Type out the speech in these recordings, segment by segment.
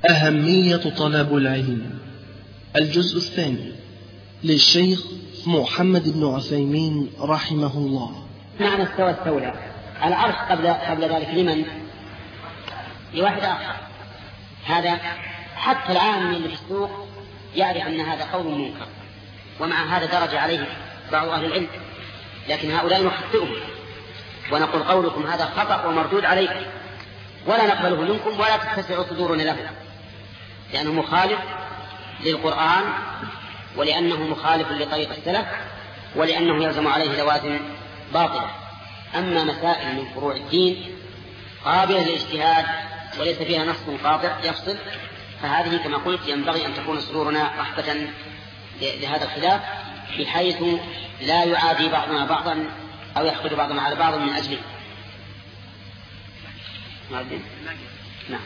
أهمية طلب العلم. الجزء الثاني للشيخ محمد بن عثيمين رحمه الله. معنى استولى العرش قبل ذلك لمن؟ لواحد آخر. هذا حتى العام اللي في السوق يعرف أن هذا قول منكر، ومع هذا درج عليه بعض أهل العلم، لكن هؤلاء نخطئهم ونقول قولكم هذا خطأ ومردود عليكم، ولا نقبله منكم ولا تتسع صدورنا له، لأنه مخالف للقرآن، ولأنه مخالف لطريق السلف، ولأنه يلزم عليه لوازم باطلة. أما مسائل من فروع الدين قابلة للاجتهاد وليس فيها نص قاطع يفصل، فهذه كما قلت ينبغي أن تكون صدورنا رحبة لهذا الخلاف، بحيث لا يعادي بعضنا بعضا أو يحقد بعضنا على بعض من أجله. نعم.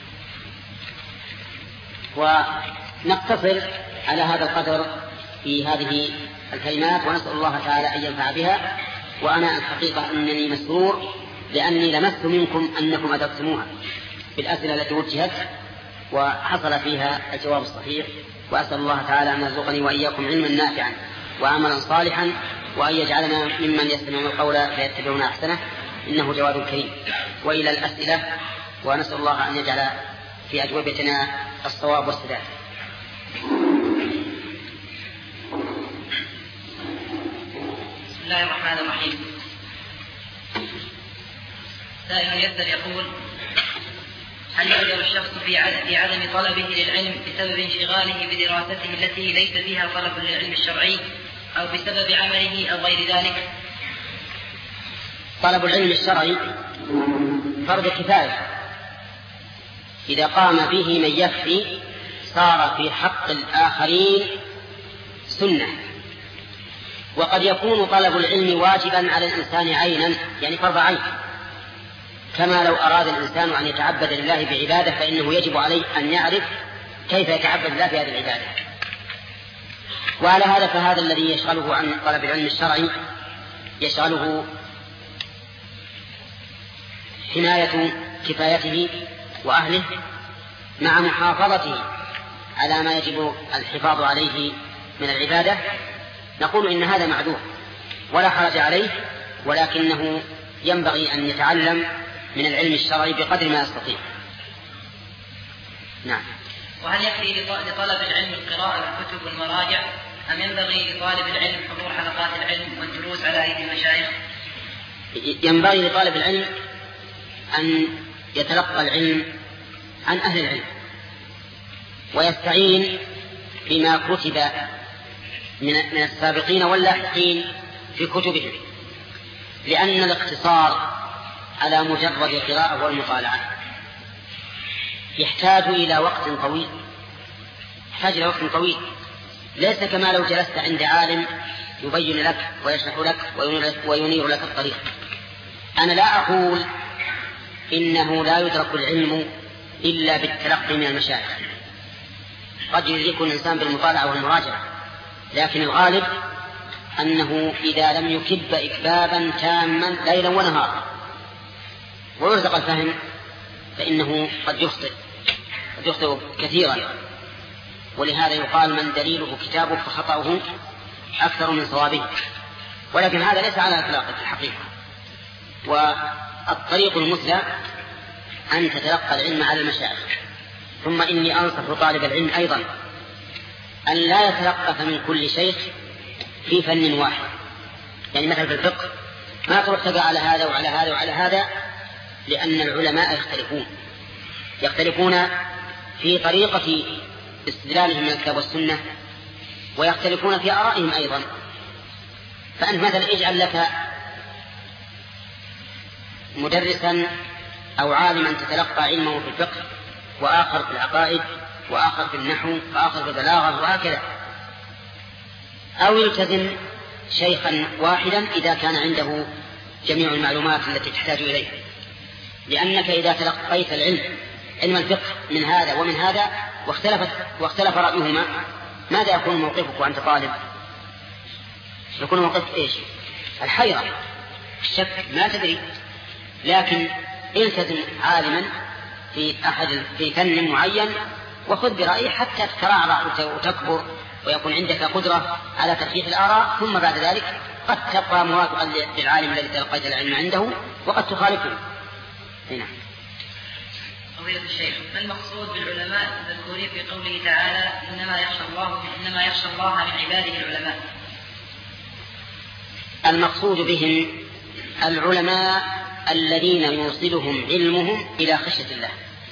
ونقتصر على هذا القدر في هذه الكلمات، ونسأل الله تعالى أن ينفع بها. وأنا الحقيقة أنني مسرور لأني لمست منكم أنكم أدركتموها بالأسئلة التي وجهت وحصل فيها الجواب الصحيح، وأسأل الله تعالى أن يرزقني وإياكم علما نافعا وعملا صالحا، وأن يجعلنا ممن يستمعون القول فيتبعون أحسنه، إنه جواد كريم. وإلى الأسئلة، ونسأل الله أن يجعل في أجوبتنا الصواب والسداد. بسم الله الرحمن الرحيم. سائل يسأل يقول: هل يعذر الشخص في عدم طلبه للعلم بسبب انشغاله بدراسته التي ليس فيها طلب للعلم الشرعي، أو بسبب عمله أو غير ذلك؟ طلب العلم الشرعي فرض كفاية، إذا قام به من يكفي صار في حق الآخرين سنة. وقد يكون طلب العلم واجبا على الإنسان عينا، يعني فرض عين، كما لو أراد الإنسان أن يتعبد لله بعبادة فإنه يجب عليه أن يعرف كيف يتعبد الله بهذه العبادة. وعلى هذا فهذا الذي يشغله عن طلب العلم الشرعي يشغله حماية كفايته وأهله مع محافظته على ما يجب الحفاظ عليه من العبادة. نقول إن هذا معذور ولا حرج عليه، ولكنه ينبغي أن يتعلم من العلم الشرعي بقدر ما يستطيع. نعم. وهل يكفي لطلب العلم القراءة والكتب والمراجع، أم ينبغي لطالب العلم حضور حلقات العلم والجلوس على أيدي المشايخ؟ ينبغي لطالب العلم أن يتلقى العلم عن أهل العلم، ويستعين بما كتب من السابقين واللاحقين في كتبهم، لأن الاقتصار على مجرد القراءة والمطالعة يحتاج إلى وقت طويل، ليس كما لو جلست عند عالم يبين لك ويشرح لك وينير لك الطريق. أنا لا أقول إنه لا يدرك العلم إلا بالتلقي من المشايخ، قد يدرك الإنسان بالمطالعة والمراجعة، لكن الغالب أنه إذا لم يكب إكبابا تاما ليلا ونهارا ويرزق الفهم فإنه قد يخطئ كثيرا. ولهذا يقال: من دليله كتابه فخطأه أكثر من صوابه. ولكن هذا ليس على إطلاق الحقيقة. والطريق المثلى أن تتلقى العلم على المشايخ. ثم إني أنصح طالب العلم أيضا أن لا يتلقف من كل شيخ في فن واحد. يعني مثلا في الفقه ما تروح تقع على هذا وعلى هذا وعلى هذا، لأن العلماء يختلفون في طريقة استدلالهم من الكتاب والسنة، ويختلفون في آرائهم أيضا. فأنت مثلا اجعل لك مدرسا أو عالما تتلقى علمه في الفقه، وآخر في العقائد، وآخر في النحو، وآخر في البلاغة، وهكذا. أو يلتزم شيخا واحدا إذا كان عنده جميع المعلومات التي تحتاج إليها، لأنك إذا تلقيت علم الفقه من هذا ومن هذا واختلف رأيهما، ماذا يكون موقفك وأنت طالب؟ يكون موقفك إيش؟ الحيرة، الشك، ما تدري. لكن التزم عالما في فن معين وخذ برأيه حتى تترعرع وتكبر ويكون عندك قدرة على ترجيح الآراء، ثم بعد ذلك قد تبقى موافقا للعالم الذي تلقيت العلم عنده وقد تخالفه. هنا فضيلة الشيخ، ما المقصود بالعلماء المذكورين في قوله تعالى إنما يخشى الله من عباده العلماء؟ المقصود بهم العلماء الذين يوصلهم علمهم إلى خشية الله.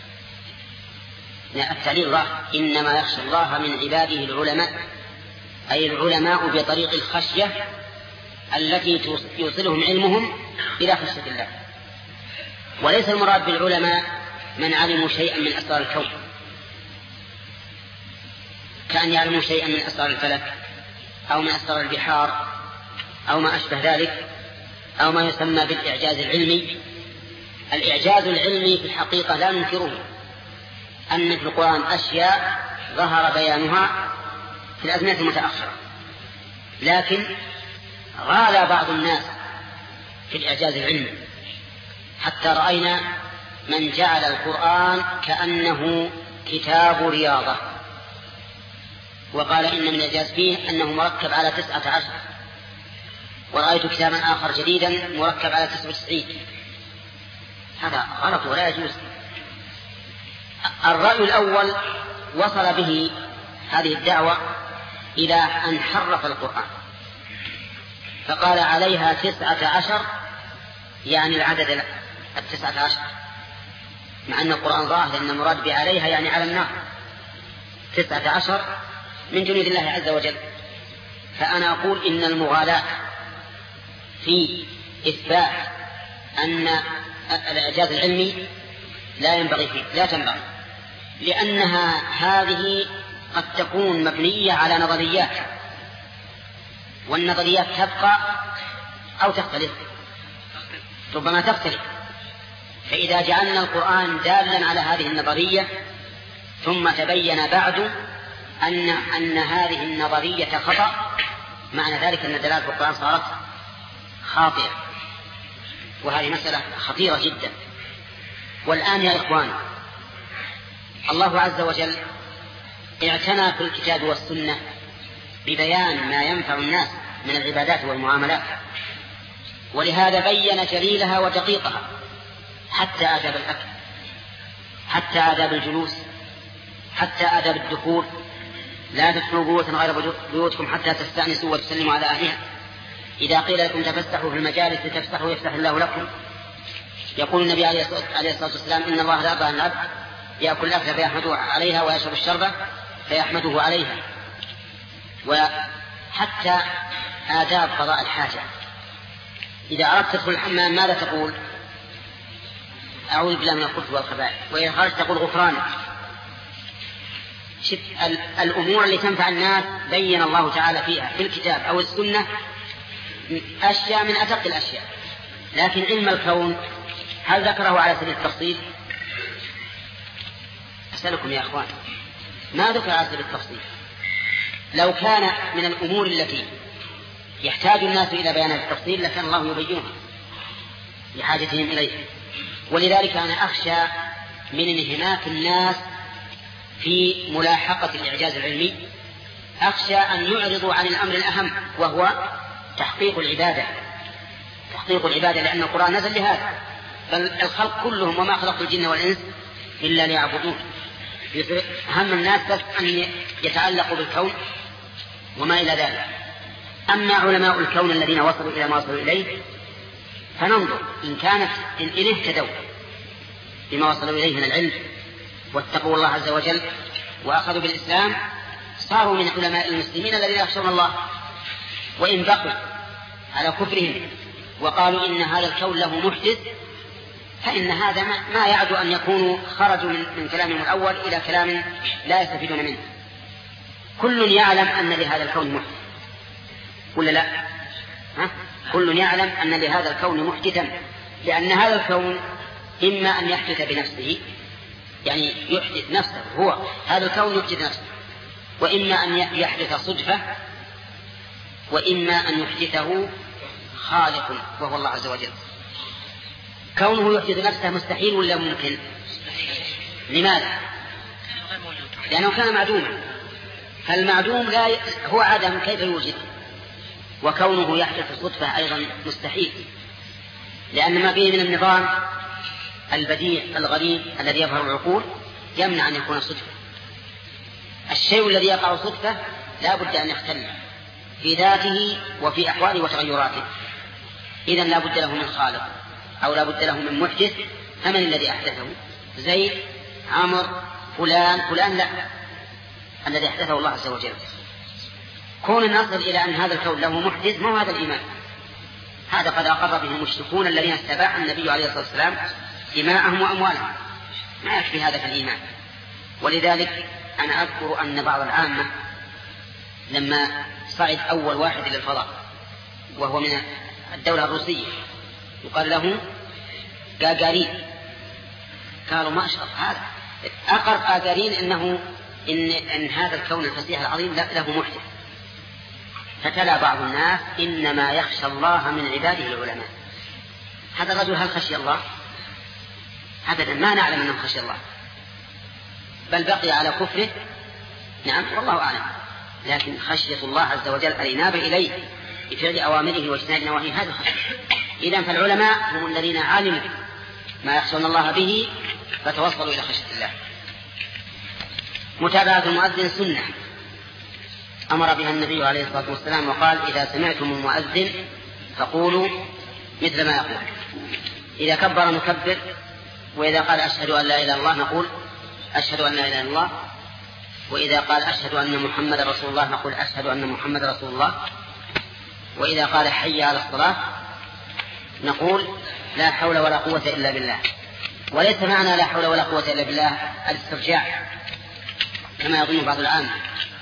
التعليل راح إنما يخشى الله من عباده العلماء، أي العلماء بطريق الخشية التي يوصلهم علمهم إلى خشية الله. وليس المراد بالعلماء من علموا شيئا من أسرار الكون، كأن يعلموا شيئا من أسرار الفلك أو من أسرار البحار أو ما أشبه ذلك، أو ما يسمى بالإعجاز العلمي. الإعجاز العلمي في الحقيقة لا ننكره، أن في القرآن أشياء ظهر بيانها في الأزمنة المتأخرة، لكن غالى بعض الناس في الإعجاز العلمي حتى رأينا من جعل القرآن كأنه كتاب رياضة، وقال إن من الإعجاز فيه أنه مركب على 19، ورأيت كتابا آخر جديدا مركب على 99. هذا غلط ولا يجوز. الرأي الأول وصل به هذه الدعوة إلى أن حرف القرآن فقال عليها 19، يعني العدد 19، مع أن القرآن ظاهر أن المراد بعليها يعني على النار، 19 من جنود الله عز وجل. فأنا أقول إن المغالاة في إثبات أن الإعجاز العلمي لا ينبغي فيه، لا تنبغي، لأنها هذه قد تكون مبنية على نظريات، والنظريات تبقى أو تختلف، ربما تختلف. فإذا جعلنا القرآن دالا على هذه النظرية ثم تبين بعد أن هذه النظرية خطأ، معنى ذلك أن دلالة القرآن صارت خاطئة، وهذه مسألة خطيرة جدا. والآن يا إخوان، الله عز وجل اعتنى في الكتاب والسنة ببيان ما ينفع الناس من العبادات والمعاملات، ولهذا بين جليلها ودقيقها، حتى آداب الأكل، حتى آداب الجلوس، حتى آداب الدخول. لا تدخلوا بيوتا غير بيوتكم حتى تستأنسوا وتسلموا على أهلها. إذا قيل لكم تفسحوا في المجالس لتفسحوا يفتح الله لكم. يقول النبي عليه الصلاة والسلام إن الله لا يرضى عن العبد يأكل الأكل فيحمده عليها ويشرب الشربة فيحمده عليها. وحتى آداب قضاء الحاجة، إذا أردت تدخل الحمام ماذا تقول؟ أعوذ بالله من الخبث والخبائث، وإذا خرجت تقول غفرانك. الأمور اللي تنفع الناس بين الله تعالى فيها في الكتاب أو السنة أشياء من أدق الأشياء، لكن علم الكون هل ذكره على سبيل التفصيل؟ أسألكم يا أخوان، ما ذكر على سبيل التفصيل؟ لو كان من الأمور التي يحتاج الناس إلى بيان التفصيل لكان الله يبينها لحاجتهم إليه. ولذلك أنا أخشى من انهماك الناس في ملاحقة الإعجاز العلمي، أخشى أن يعرضوا عن الأمر الأهم وهو تحقيق العبادة، لأن القرآن نزل لهذا، بل الخلق كلهم وما خلقت الجن والإنس إلا ليعبدون. أهم الناس بس أن يتعلقوا بالكون وما إلى ذلك. أما علماء الكون الذين وصلوا إلى ما وصلوا إليه فننظر إن اهتدوا بما وصلوا إليه من العلم واتقوا الله عز وجل وأخذوا بالإسلام صاروا من علماء المسلمين الذين يخشون الله. وإن بقوا على كفرهم وقالوا إن هذا الكون له محدث فإن هذا ما يعد أن يكونوا خرجوا من كلامهم الأول إلى كلام لا يستفيدون منه. كل يعلم أن لهذا الكون محدث ولا لا؟ كل يعلم أن لهذا الكون محدثا، لأن هذا الكون إما أن يحدث بنفسه، يعني يحدث نفسه، هو هذا الكون يحدث نفسه، وإما أن يحدث صدفة، وإما أن يحدثه خالق وهو الله عز وجل. كونه يحدث نفسه مستحيل ولا ممكن؟ لماذا؟ لأنه كان معدوما، فالمعدوم لا هو عدم كيف يوجد، وكونه يحدث صدفة أيضا مستحيل، لأن ما فيه من النظام البديع الغريب الذي يظهر العقول يمنع أن يكون صدفة. الشيء الذي يقع صدفة لا بد أن يختل في ذاته وفي أحواله وتغيراته، إذن لا بد له من خالق أو لا بد له من محدث. فمن الذي أحدثه؟ زيد، عمر، فلان لا، الذي أحدثه الله عز وجل. كون نصل إلى أن هذا الكون له محدث ما هو هذا الإيمان، هذا قد أقر به المشركون الذين استباح النبي عليه الصلاة والسلام دماءهم وأموالهم، ما يكفي هذا في الإيمان. ولذلك أنا أذكر أن بعض العامة لما صعد أول واحد إلى الفضاء وهو من الدولة الروسية يقال له غاغارين، قالوا ما أشرف هذا، أقر غاغارين إن هذا الكون الفسيح العظيم له محدث. فتلا بعض الناس إنما يخشى الله من عباده العلماء. هذا الرجل هل خشي الله؟ أبدا، ما نعلم أنه خشي الله، بل بقي على كفره. نعم والله أعلم، لكن خشية الله عز وجل الإنابة إليه بفعل أوامره واجتناب نواهيه هذا خشية. إذن فالعلماء هم الذين علموا ما يخشون الله به فتوصلوا إلى خشية الله. متابعة المؤذن سنة أمر بها النبي عليه الصلاة والسلام وقال: إذا سمعتم المؤذن فقولوا مثل ما يقول. إذا كبر نكبر، وإذا قال أشهد أن لا إله إلا الله نقول أشهد أن لا إله إلا الله، وإذا قال أشهد أن محمد رسول الله نقول أشهد أن محمد رسول الله، وإذا قال حي على الصلاة نقول لا حول ولا قوة إلا بالله. وليس معنى لا حول ولا قوة إلا بالله الاسترجاع كما يظن بعض العامة،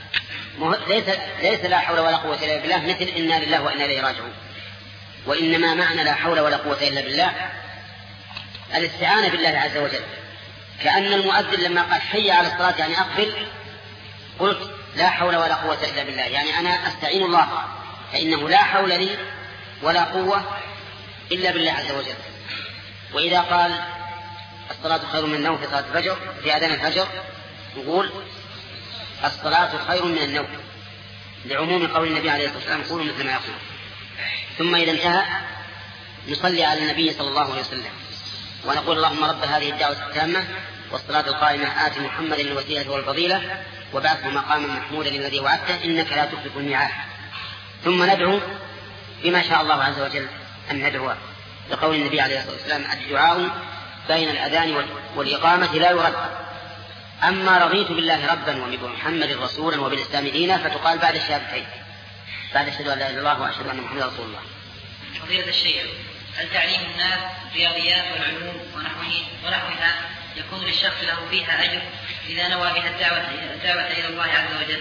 ليس لا حول ولا قوة إلا بالله مثل إنا لله وإنا إليه راجعون، وإنما معنى لا حول ولا قوة إلا بالله الاستعانة بالله عز وجل. كأن المؤذن لما قال حي على الصلاة يعني أقبل، قلت لا حول ولا قوة إلا بالله، يعني أنا أستعين الله، فإنه لا حول لي ولا قوة إلا بالله عز وجل. وإذا قال الصلاة خير من النوم في صلاة الفجر في أذان الفجر نقول الصلاة خير من النوم، لعموم قول النبي عليه الصلاة والسلام قولوا مثل ما يقول. ثم إذا انتهى نصلي على النبي صلى الله عليه وسلم ونقول: اللهم رب هذه الدعوة التامة والصلاة القائمة آت محمد الوسيلة والفضيلة وبعثه مقاما محمودا الذي وعدته إنك لا تخلف الميعاد. ثم ندعو بما شاء الله عز وجل أن ندعو، لقول النبي عليه الصلاة والسلام: الدعاء بين الأذان والإقامة لا يرد. أما رضيت بالله ربا وبمحمد رسولا وبالإسلام دينا فتقال بعد الشهادتين، بعد أشهد أن لا إله إلا الله وأشهد أن محمدا رسول الله. فضيلة الشيخ، هل تعليم الناس الرياضيات والعلوم ونحوها يكون للشخص له فيها أجر إذا نوى بها الدعوة إلى الله عز وجل؟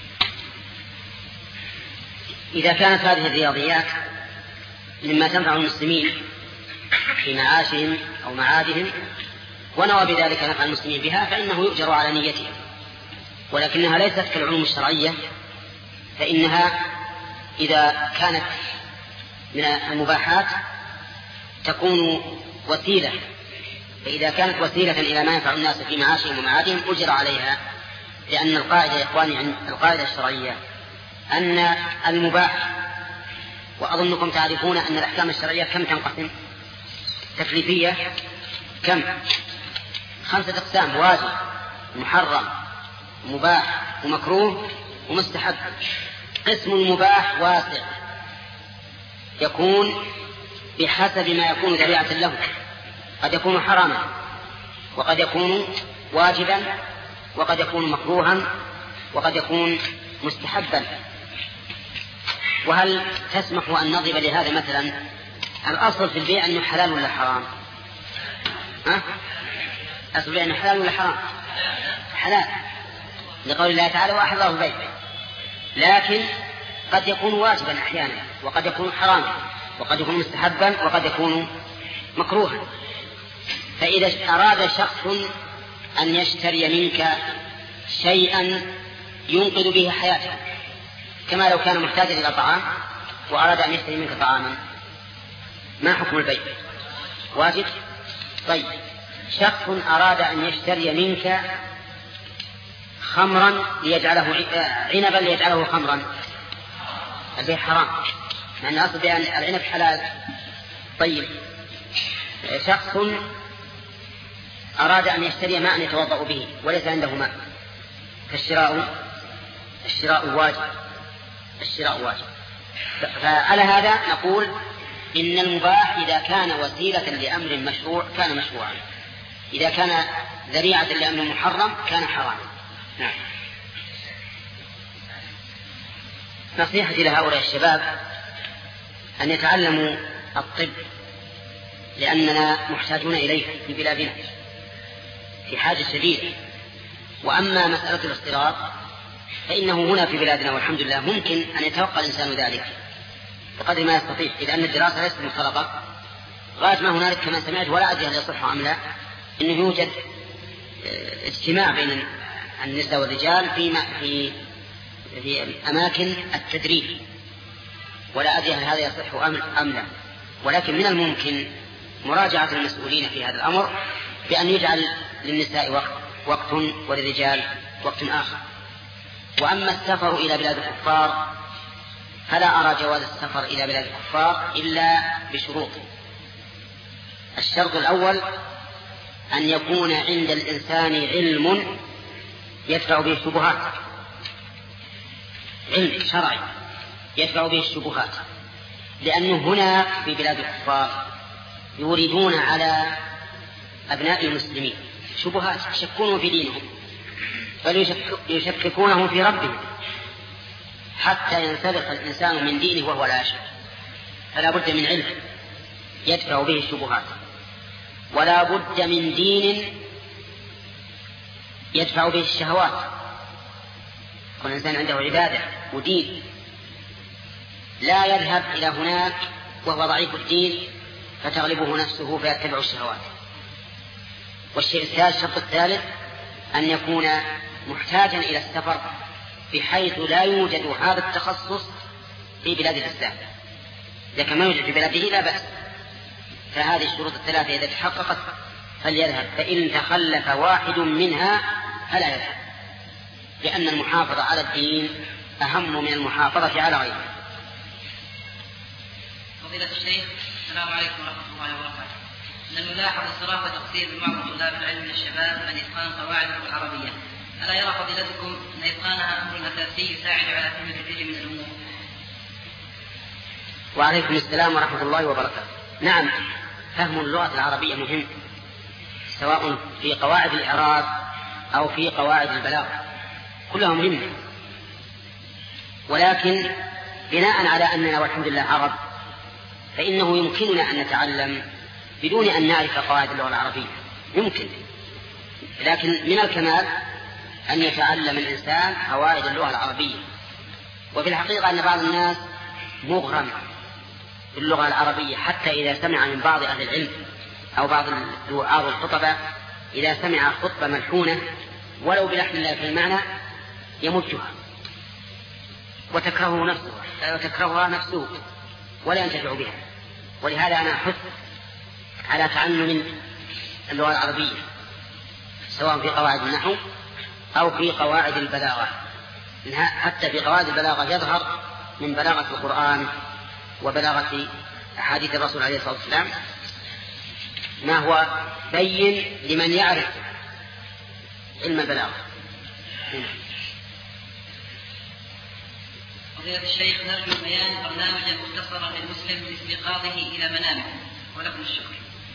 إذا كانت هذه الرياضيات مما تنفع المسلمين في معاشهم أو معادهم ونوى بذلك نفع المسلمين بها فإنه يؤجر على نيته، ولكنها ليست كالعلوم الشرعية، فإنها إذا كانت من المباحات تكون وسيلة، فإذا كانت وسيلة إلى ما ينفع الناس في معاشهم ومعادهم أجر عليها، لأن القاعدة يا إخواني القاعدة الشرعية أن المباح، وأظنكم تعرفون أن الأحكام الشرعية كم تنقسم تكليفية؟ كم؟ 5 أقسام: واجب، محرم، مباح، ومكروه، ومستحب. قسم المباح واسع يكون بحسب ما يكون ذريعة له، قد يكون حراما وقد يكون واجبا وقد يكون مكروها وقد يكون مستحبا. وهل تسمح أن نضرب لهذا مثلا؟ الأصل في البيع أنه حلال ولا حرام؟ أصل البيع أنه حلال ولا حرام؟ حلال، لقول الله تعالى: وأحل الله البيع. لكن قد يكون واجبا أحيانا وقد يكون حراما وقد يكون مستحبا وقد يكون مكروها. فإذا أراد شخص أن يشتري منك شيئا ينقذ به حياته، كما لو كان محتاجا إلى طعام وأراد أن يشتري منك طعاما، ما حكم البيع؟ واجب؟ طيب، شخص أراد أن يشتري منك خمرا ليجعله عنبا ليجعله خمرا، البيع حرام، لأن أصل بأن العنب حلال. طيب، شخص أراد أن يشتري ماء يتوضأ به وليس عنده ماء، فالشراء واجب. فعلى هذا نقول إن المباح إذا كان وسيلة لأمر مشروع كان مشروعا، إذا كان ذريعة لأمر محرم كان حراما. نعم. نصيحتي لهؤلاء الشباب أن يتعلموا الطب، لأننا محتاجون إليه في بلادنا في حاجة شديدة. وأما مسألة الاختلاط فإنه هنا في بلادنا والحمد لله ممكن أن يتوقع الإنسان ذلك بقدر ما يستطيع، إذا أن الدراسة ليست مختلطة غاية ما هنالك كما سمعت، ولا أدري هل يصح أم لا، إنه يوجد اجتماع بين النساء والرجال في أماكن التدريب، ولا أدري هل هذا يصح أم لا، ولكن من الممكن مراجعة المسؤولين في هذا الأمر بأن يجعل للنساء وقت وللرجال وقت آخر. وأما السفر إلى بلاد الكفار فلا أرى جواز السفر إلى بلاد الكفار إلا بشروط. الشرط الأول أن يكون عند الإنسان علم يدفع به الشبهات، علم شرعي يدفع به الشبهات، لأنه هنا في بلاد الكفار يريدون على أبناء المسلمين شبهات، يشكون في دينهم بل يشككونهم في ربهم حتى ينسلخ الإنسان من دينه وهو لا يشك. فلا بد من علم يدفع به الشبهات، ولا بد من دين يدفع به الشهوات، يكون الإنسان عنده عبادة ودين، لا يذهب إلى هناك وهو ضعيف الدين فتغلبه نفسه فيتبع الشهوات. والشيء الثالث، الشرط الثالث، أن يكون محتاجا إلى السفر بحيث لا يوجد هذا التخصص في بلاد الإسلام. إذا كان ما يوجد في بلاده لا بأس، فهذه الشروط الثلاثة إذا تحققت فليذهب، فإن تخلف واحد منها فلا يذهب، لأن المحافظة على الدين أهم من المحافظة على غيره. فضيلة الشيخ، السلام عليكم ورحمة الله وبركاته. نلاحظ صراحة تقصير بعض طلاب العلم من الشباب عن إتقان قواعد العربية، ألا يرى فضيلتكم أن إتقانها أمر أساسي يساعد على فهم كثير من الأمور؟ وعليكم السلام ورحمة الله وبركاته. نعم، فهم اللغة العربية مهم، سواء في قواعد الإعراب أو في قواعد البلاغة، كلها مهمة، ولكن بناء على أننا والحمد لله عرب فإنه يمكننا أن نتعلم بدون أن نعرف قواعد اللغة العربية، يمكن، لكن من الكمال أن يتعلم الإنسان قواعد اللغة العربية. وفي الحقيقة أن بعض الناس مغرم باللغة العربية، حتى إذا سمع من بعض أهل العلم أو بعض الخطبة إذا سمع خطبة ملحونة ولو بلحن الله في المعنى يمجها وتكرهها نفسه ولا ينتفع بها. ولهذا أنا أحث على تعلم اللغة العربية سواء في قواعد النحو أو في قواعد البلاغة، حتى في قواعد البلاغة يظهر من بلاغة القرآن وبلاغة أحاديث الرسول عليه الصلاة والسلام ما هو بين لمن يعرف علم البلاغة. فضيلة الشيخ، نرجو بيان برنامجا مختصرا للمسلم لاستيقاظه إلى منامه، ولكم الشكر.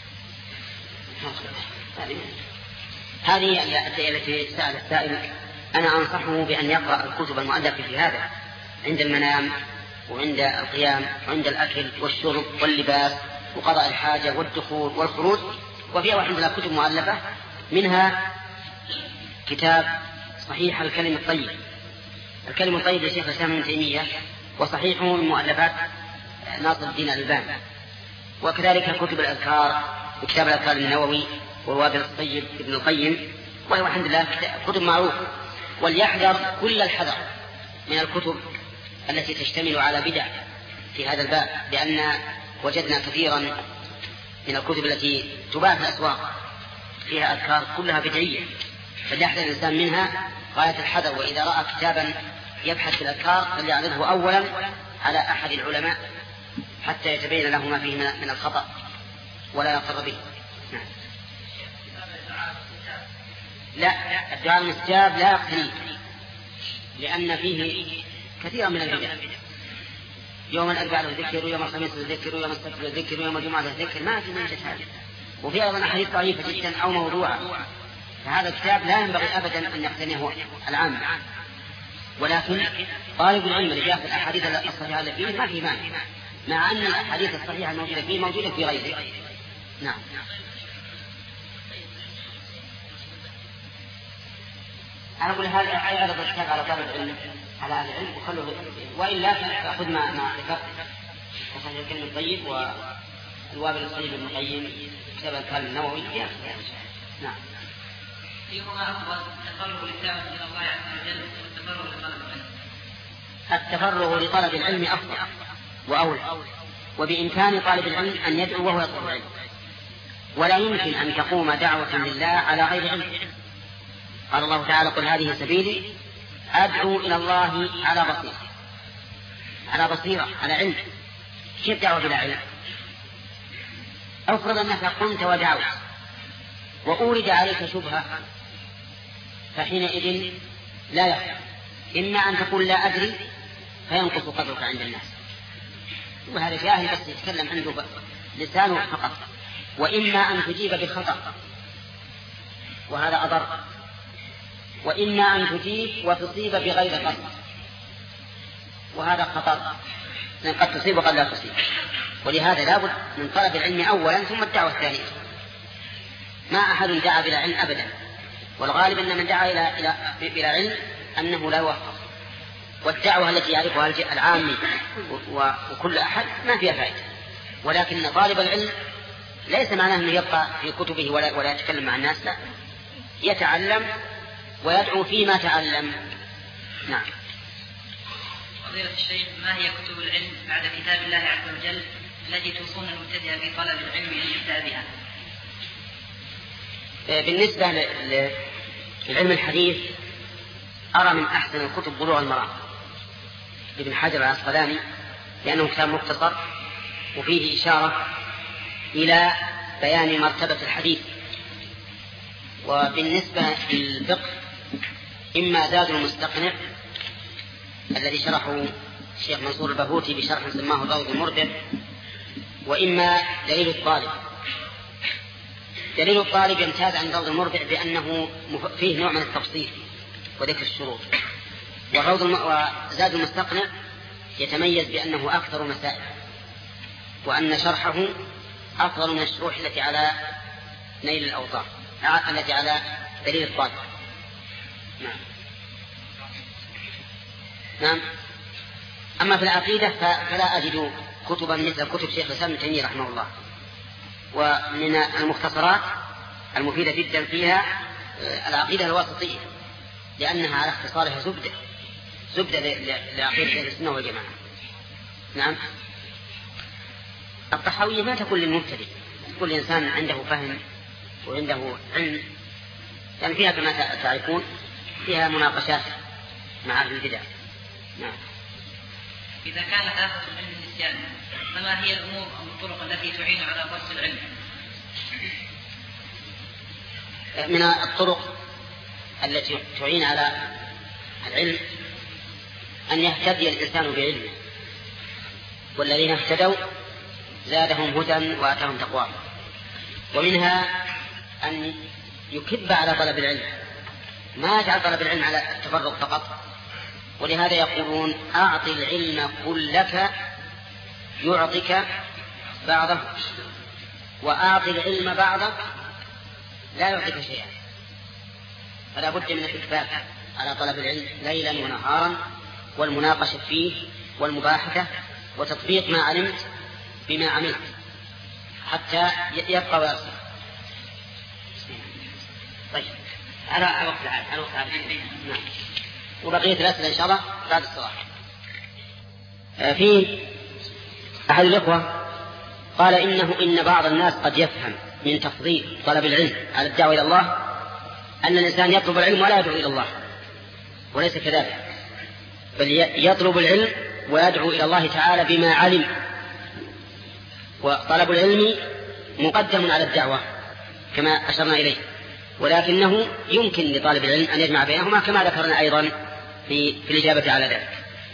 هذه التي سأل السائل، أنا أنصحه بأن يقرأ الكتب المؤلفة في هذا عند المنام وعند القيام وعند الأكل والشرب واللباس وقضاء الحاجة والدخول والخروج. وفيها والحمد لله كتب مؤلفة، منها كتاب صحيح الكلم الطيب، الكلم الطيب لشيخ الإسلام ابن تيمية، وصحيحه من مؤلفات ناصر الدين الألباني، وكذلك كتب الأذكار وكتاب الأذكار النووي والوابل الطيب ابن القيم، وهي الحمد لله كتب معروفة. وليحذر كل الحذر من الكتب التي تشتمل على بدع في هذا الباب، لأن وجدنا كثيرا من الكتب التي تباع في الأسواق فيها أذكار كلها بدعية، فليحذر الإنسان منها غاية الحذر. وإذا رأى كتابا يبحث في الأذكار فليعرضه أولا على أحد العلماء حتى يتبين له ما فيه من الخطأ ولا يقر به. نعم. لا، الدعاء المستجاب لا يقتنيه، لأن فيه كثيرا من البدع. يوم الأربعاء له ذكر، ويوم الخميس له ذكر، ويوم السبت له ذكر، ويوم الجمعة له ذكر، ما في من هذا. وفي أيضا أحاديث ضعيفة جدا أو موضوعة، فهذا الكتاب لا ينبغي أبدا أن يقتنيه العام. ولكن طالب العلم اللي يأخذ الأحاديث الصحيحة اللي فيه ما في مانع، مع أن الأحاديث الصحيحة الموجودة فيه موجودة في غيره. نعم. أنا أقول هذا أعرض الكتاب على طالب العلم على أهل العلم وخلوه، وإلا فأخذ ما ذكرت وخلي الكلم الطيب والوابل الطيب ابن القيم كتاب الكلام النووي. نعم. فيهما أفضل التفرغ للدعوة إلى الله عز وجل والتفرغ لطلب العلم؟ التفرغ لطلب العلم أفضل وأولى، وبإمكان طالب العلم أن يدعو وهو يطلب العلم، ولا يمكن أن تقوم دعوة لله على غير علم. قال الله تعالى: قل هذه سبيلي أدعو إلى الله على بصيرة على علم. كيف دعوة بلا علم؟ أفرض أنك قمت ودعوت وأورد عليك شبهة، فحينئذ لا يخفى، إما أن تقول لا أدري فينقص قدرك عند الناس، وهذا جاهل بس يتكلم عنده لسانه فقط، وإما أن تجيب بخطأ وهذا أضر، وإما أن تجيب وتصيب بغير قصد وهذا خطر، لأن قد تصيب وقد لا تصيب. ولهذا لابد من طلب العلم أولا ثم الدعوة الثانية. ما أحد دعا بلا علم أبدا، والغالب أن من دعا بلا علم أنه لا يوفق، والدعوة التي يعرفها العامي وكل أحد ما فيها فائدة. ولكن طالب العلم ليس معناه أنه يبقى في كتبه ولا يتكلم مع الناس، لا، يتعلم ويدعو فيما تعلم. نعم. فضيلة الشيخ، ما هي كتب العلم بعد كتاب الله عز وجل التي توصون المبتدئ في طلب العلم أن يبدأ بها؟ بالنسبة للعلم الحديث أرى من أحسن الكتب بلوغ المرام لابن حجر العسقلاني، لأنه كتاب مختصر وفيه إشارة إلى بيان مرتبة الحديث. وبالنسبة للفقه إما زاد المستقنع الذي شرحه الشيخ منصور البهوتي بشرح سماه الروض المربع، وإما دليل الطالب. دليل الطالب يمتاز عن الروض المربع بأنه فيه نوع من التفصيل وذكر الشروط، وزاد المستقنع يتميز بأنه أكثر مسائل، وأن شرحه أفضل من الشروح التي على نيل الأوطار التي على دليل الطالب. نعم. أما في العقيدة فلا أجد كتبا مثل كتب شيخ الإسلام ابن تيمية رحمه الله، ومن المختصرات المفيدة جدا فيها العقيدة الواسطية، لأنها على اختصارها زبدة لعقيدة أهل السنة والجماعة. نعم. الطحاوية ما تكون للمبتدئ، تكون لإنسان عنده فهم وعنده علم، يعني فيها كما تعرفون فيها مناقشات مع أهل البدع. نعم. إذا كان آخر العلم النسيان، فما هي الأمور أو الطرق التي تعين على درس العلم؟ من الطرق التي تعين على العلم أن يهتدي الإنسان بعلمه، والذين اهتدوا زادهم هدى وآتاهم تقواهم. ومنها أن يكب على طلب العلم، ما يجعل طلب العلم على التفرغ فقط. ولهذا يقولون: أعطي العلم كلك يعطيك بعضه، وأعطي العلم بعضك لا يعطيك شيئا. فلا بد من الإكفاف على طلب العلم ليلا ونهارا، والمناقشة فيه والمباحثة وتطبيق ما علمت بما عملت حتى يبقى ويصل. طيب، على وقت العادة. نعم. وبقية الأسئلة إن شاء الله بعد الصلاة. في أحد الإخوة قال إن بعض الناس قد يفهم من تفضيل طلب العلم على الدعوة إلى الله أن الإنسان يطلب العلم ولا يدعو إلى الله، وليس كذلك، بل يطلب العلم ويدعو إلى الله تعالى بما علم. وطلب العلم مقدم على الدعوة كما أشرنا إليه، ولكنه يمكن لطالب العلم أن يجمع بينهما كما ذكرنا أيضا في الإجابة على ذلك.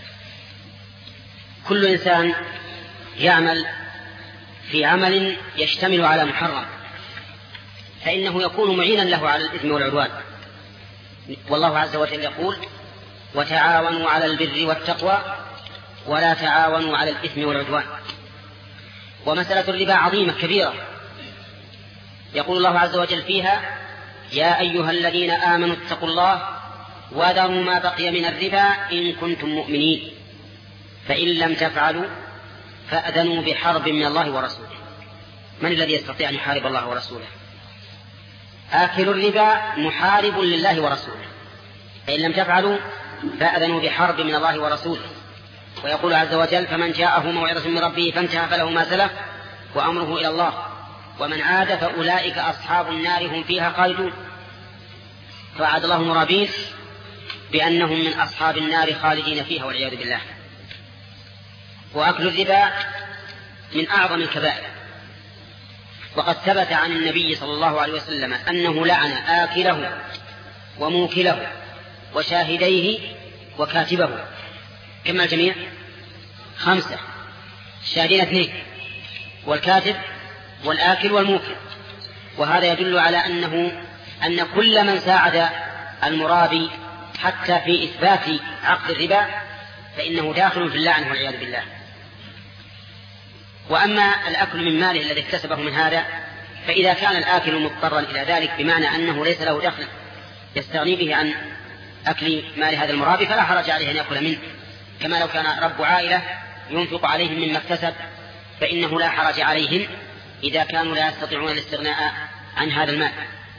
كل إنسان يعمل في عمل يشتمل على محرم فإنه يكون معينا له على الإثم والعدوان، والله عز وجل يقول: وتعاونوا على البر والتقوى ولا تعاونوا على الإثم والعدوان. ومسألة الربا عظيمة كبيرة، يقول الله عز وجل فيها: يا أيها الذين آمنوا اتقوا الله وذروا ما بقي من الربا إن كنتم مؤمنين فإن لم تفعلوا فأذنوا بحرب من الله ورسوله. من الذي يستطيع أن يحارب الله ورسوله؟ آكل الربا محارب لله ورسوله، فإن لم تفعلوا فأذنوا بحرب من الله ورسوله. ويقول عز وجل: فمن جاءه موعظة من ربه فانتهى فله ما سلف وأمره إلى الله ومن عاد فأولئك أصحاب النار هم فيها خالدون. فوعد الله المرابين بأنهم من أصحاب النار خالدين فيها والعياذ بالله. وأكل الربا من أعظم الكبائر، وقد ثبت عن النبي صلى الله عليه وسلم أنه لعن آكله وموكله وشاهديه وكاتبه. كم الجميع؟ 5. الشاهدين 2 والكاتب والآكل والموكل. وهذا يدل على أن كل من ساعد المرابي حتى في إثبات عقد الربا فإنه داخل في اللعن والعياذ بالله. وأما الأكل من ماله الذي اكتسبه من هذا، فإذا كان الآكل مضطرا إلى ذلك بمعنى أنه ليس له دخل يستغني به عن أكل مال هذا المرابي فلا حرج عليه أن يأكل منه، كما لو كان رب عائلة ينفق عليهم مما اكتسب فإنه لا حرج عليهم إذا كانوا لا يستطيعون الاستغناء عن هذا المال.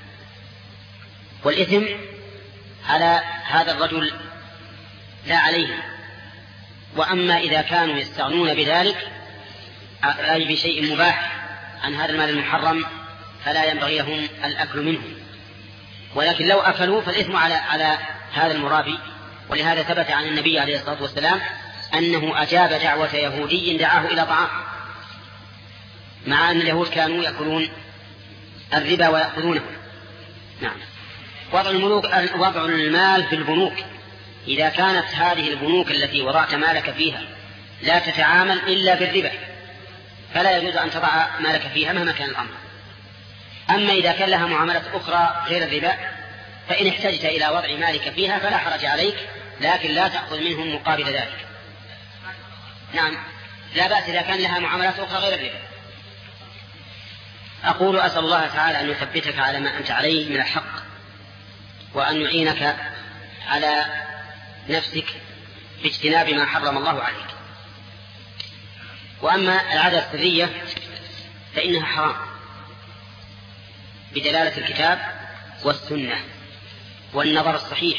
والإثم على هذا الرجل لا عليهم. وأما إذا كانوا يستغنون بذلك أي بشيء مباح عن هذا المال المحرم فلا ينبغي لهم الأكل منه، ولكن لو أكلوا فالإثم على هذا المرابي. ولهذا ثبت عن النبي عليه الصلاة والسلام أنه أجاب دعوة يهودي دعاه إلى طعام، مع أن اليهود كانوا يأكلون الربا ويأخذونه. نعم. وضع المال في البنوك، إذا كانت هذه البنوك التي وضعت مالك فيها لا تتعامل إلا بالربا فلا يجوز أن تضع مالك فيها مهما كان الأمر. أما إذا كان لها معاملة أخرى غير الربا فإن احتجت إلى وضع مالك فيها فلا حرج عليك، لكن لا تأخذ منهم مقابل ذلك. نعم، لا بأس إذا كان لها معاملات أخرى غير الربا. أقول: أسأل الله تعالى أن يثبتك على ما أنت عليه من الحق، وأن يعينك على نفسك باجتناب ما حرم الله عليك. وأما العادة السرية فإنها حرام بدلالة الكتاب والسنة والنظر الصحيح.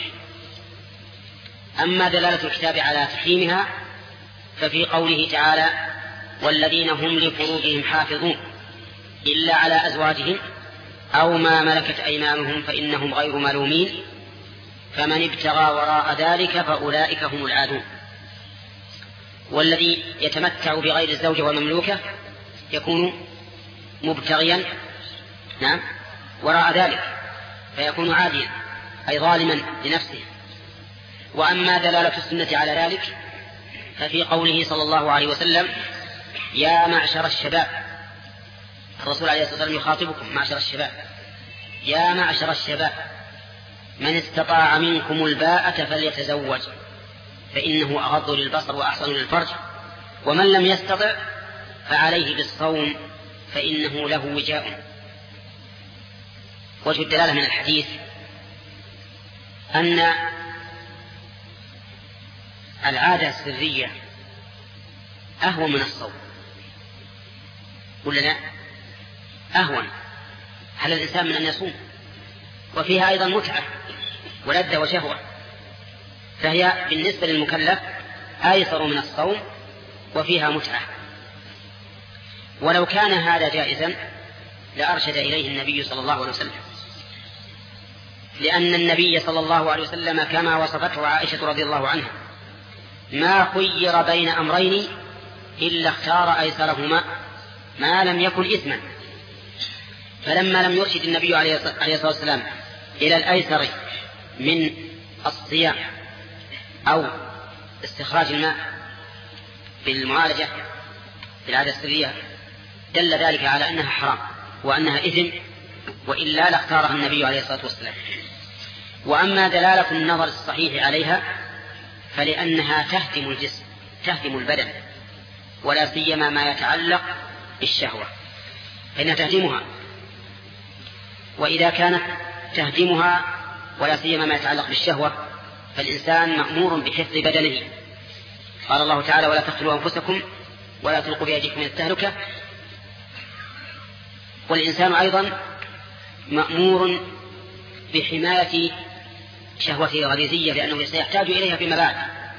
أما دلالة الكتاب على تحريمها ففي قوله تعالى: والذين هم لفروجهم حافظون إلا على أزواجهم أو ما ملكت أيمانهم فإنهم غير ملومين فمن ابتغى وراء ذلك فأولئك هم العادون. والذي يتمتع بغير الزوجة والمملوكة يكون مبتغيا وراء ذلك فيكون عاديا أي ظالما لنفسه. وأما دلالة السنة على ذلك ففي قوله صلى الله عليه وسلم: يا معشر الشباب، الرسول عليه الصلاة والسلام يخاطبكم معشر الشباب: يا معشر الشباب من استطاع منكم الباءة فليتزوج فإنه أغض للبصر وأحسن للفرج ومن لم يستطع فعليه بالصوم فإنه له وجاء. وجه الدلالة من الحديث أن العادة السرية أهون من الصوم، ولا لا؟ أهون على الإنسان من أن يصوم، وفيها أيضا متعة ولذة وشهوة، فهي بالنسبة للمكلف أيسر من الصوم وفيها متعة. ولو كان هذا جائزا لأرشد إليه النبي صلى الله عليه وسلم، لأن النبي صلى الله عليه وسلم كما وصفته عائشة رضي الله عنها ما خير بين أمرين إلا اختار أيسرهما ما لم يكن إثما. فلما لم يرشد النبي عليه الصلاة والسلام إلى الأيسر من الصيام أو استخراج الماء بالمعالجة بالعادة السرية دل ذلك على أنها حرام وأنها إثم، وإلا لاختارها النبي عليه الصلاة والسلام. وأما دلالة النظر الصحيح عليها فلأنها تهدم الجسم، تهدم البدن، ولا سيما ما يتعلق بالشهوة فإنها تهدمها. وإذا كانت تهدمها ولا سيما ما يتعلق بالشهوة فالإنسان مأمور بحفظ بدنه. قال الله تعالى: ولا تقتلوا أنفسكم ولا تلقوا بأيديكم إلى التهلكة. والإنسان أيضا مأمور بحماية شهوته الغريزية لأنه سيحتاج إليها فيما بعد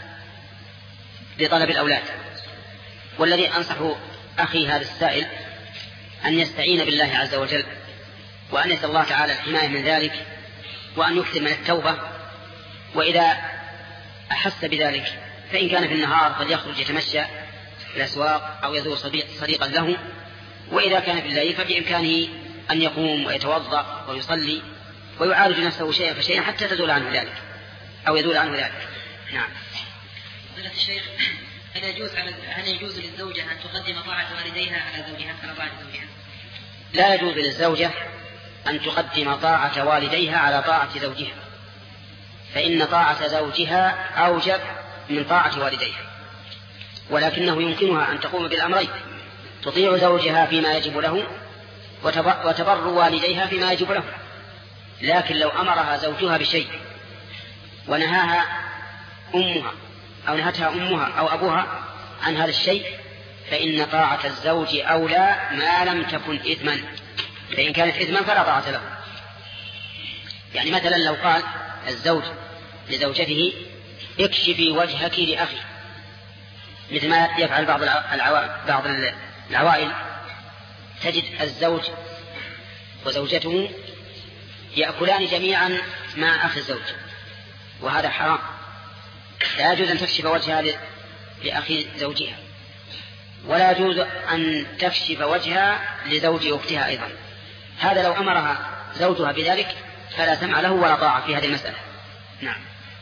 لطلب الأولاد. والذي أنصح أخي هذا السائل أن يستعين بالله عز وجل وأن يسأل الله تعالى الحماية من ذلك وأن يكثر من التوبة. وإذا أحس بذلك فإن كان في النهار فليخرج يتمشى في الأسواق أو يزور صديقا له، وإذا كان في الليل فبإمكانه أن يقوم ويتوضأ ويصلي ويعالج نفسه شيئا فشيئا حتى تزول عنه ذلك أو يزول عنه ذلك. نعم. فضيلة الشيخ، هل يجوز للزوجة أن تقدم طاعة والديها على زوجها على طاعة زوجها؟ لا يجوز للزوجة أن تقدم طاعة والديها على طاعة زوجها، فإن طاعة زوجها أوجب من طاعة والديها، ولكنه يمكنها أن تقوم بالأمرين: تطيع زوجها فيما يجب له وتبر والديها فيما يجب له. لكن لو أمرها زوجها بشيء ونهاها أمها أو نهتها أمها أو أبوها عن هذا الشيء فإن طاعة الزوج أولى ما لم تكن إثما، فإن كانت إثما فلا طاعة له. يعني مثلا لو قال الزوج لزوجته: اكشفي وجهك لأخي، مثل ما يفعل بعض العوائل تجد الزوج وزوجته يأكلان جميعا مع أخي الزوج، وهذا حرام. لا يجوز أن تكشف وجهها لأخي زوجها، ولا يجوز أن تكشف وجهها لزوج أختها أيضا. هذا لو أمرها زوجها بذلك فلا سمع له ولا طاعة في هذه المسألة. نعم.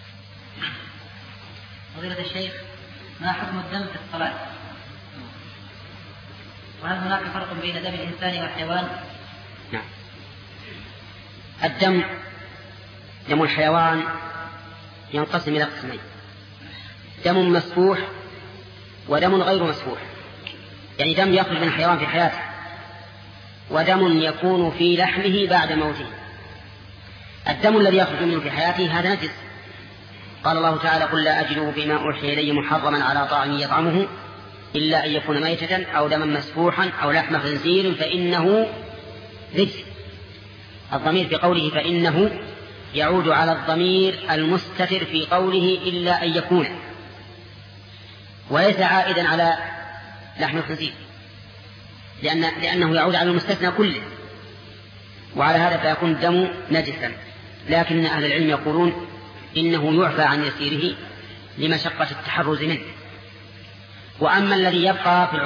فضيلة الشيخ، ما حكم الدم في الصلاة؟ وهل هناك فرق بين دم الإنسان والحيوان؟ نعم. الدم دم الحيوان ينقسم إلى قسمين: دم مسفوح ودم غير مسفوح، يعني دم يخرج من الحيوان في حياته، ودم يكون في لحمه بعد موته. الدم الذي يخرج منه في حياته هذا نجس. قال الله تعالى: قل لا أجد فيما أوحي إلي محرما على طاعم يطعمه إلا أن يكون ميتة أو دما مسفوحا أو لحم خنزير فإنه رجس. الضمير في قوله فإنه يعود على الضمير المستتر في قوله إلا أن يكون، وليس عائدا على لحم الخنزير، لأنه يعود على المستثنى كله، وعلى هذا فيكون الدم نجسا. لكن أهل العلم يقولون إنه يعفى عن يسيره لمشقة التحرز منه. وأما الذي يبقى في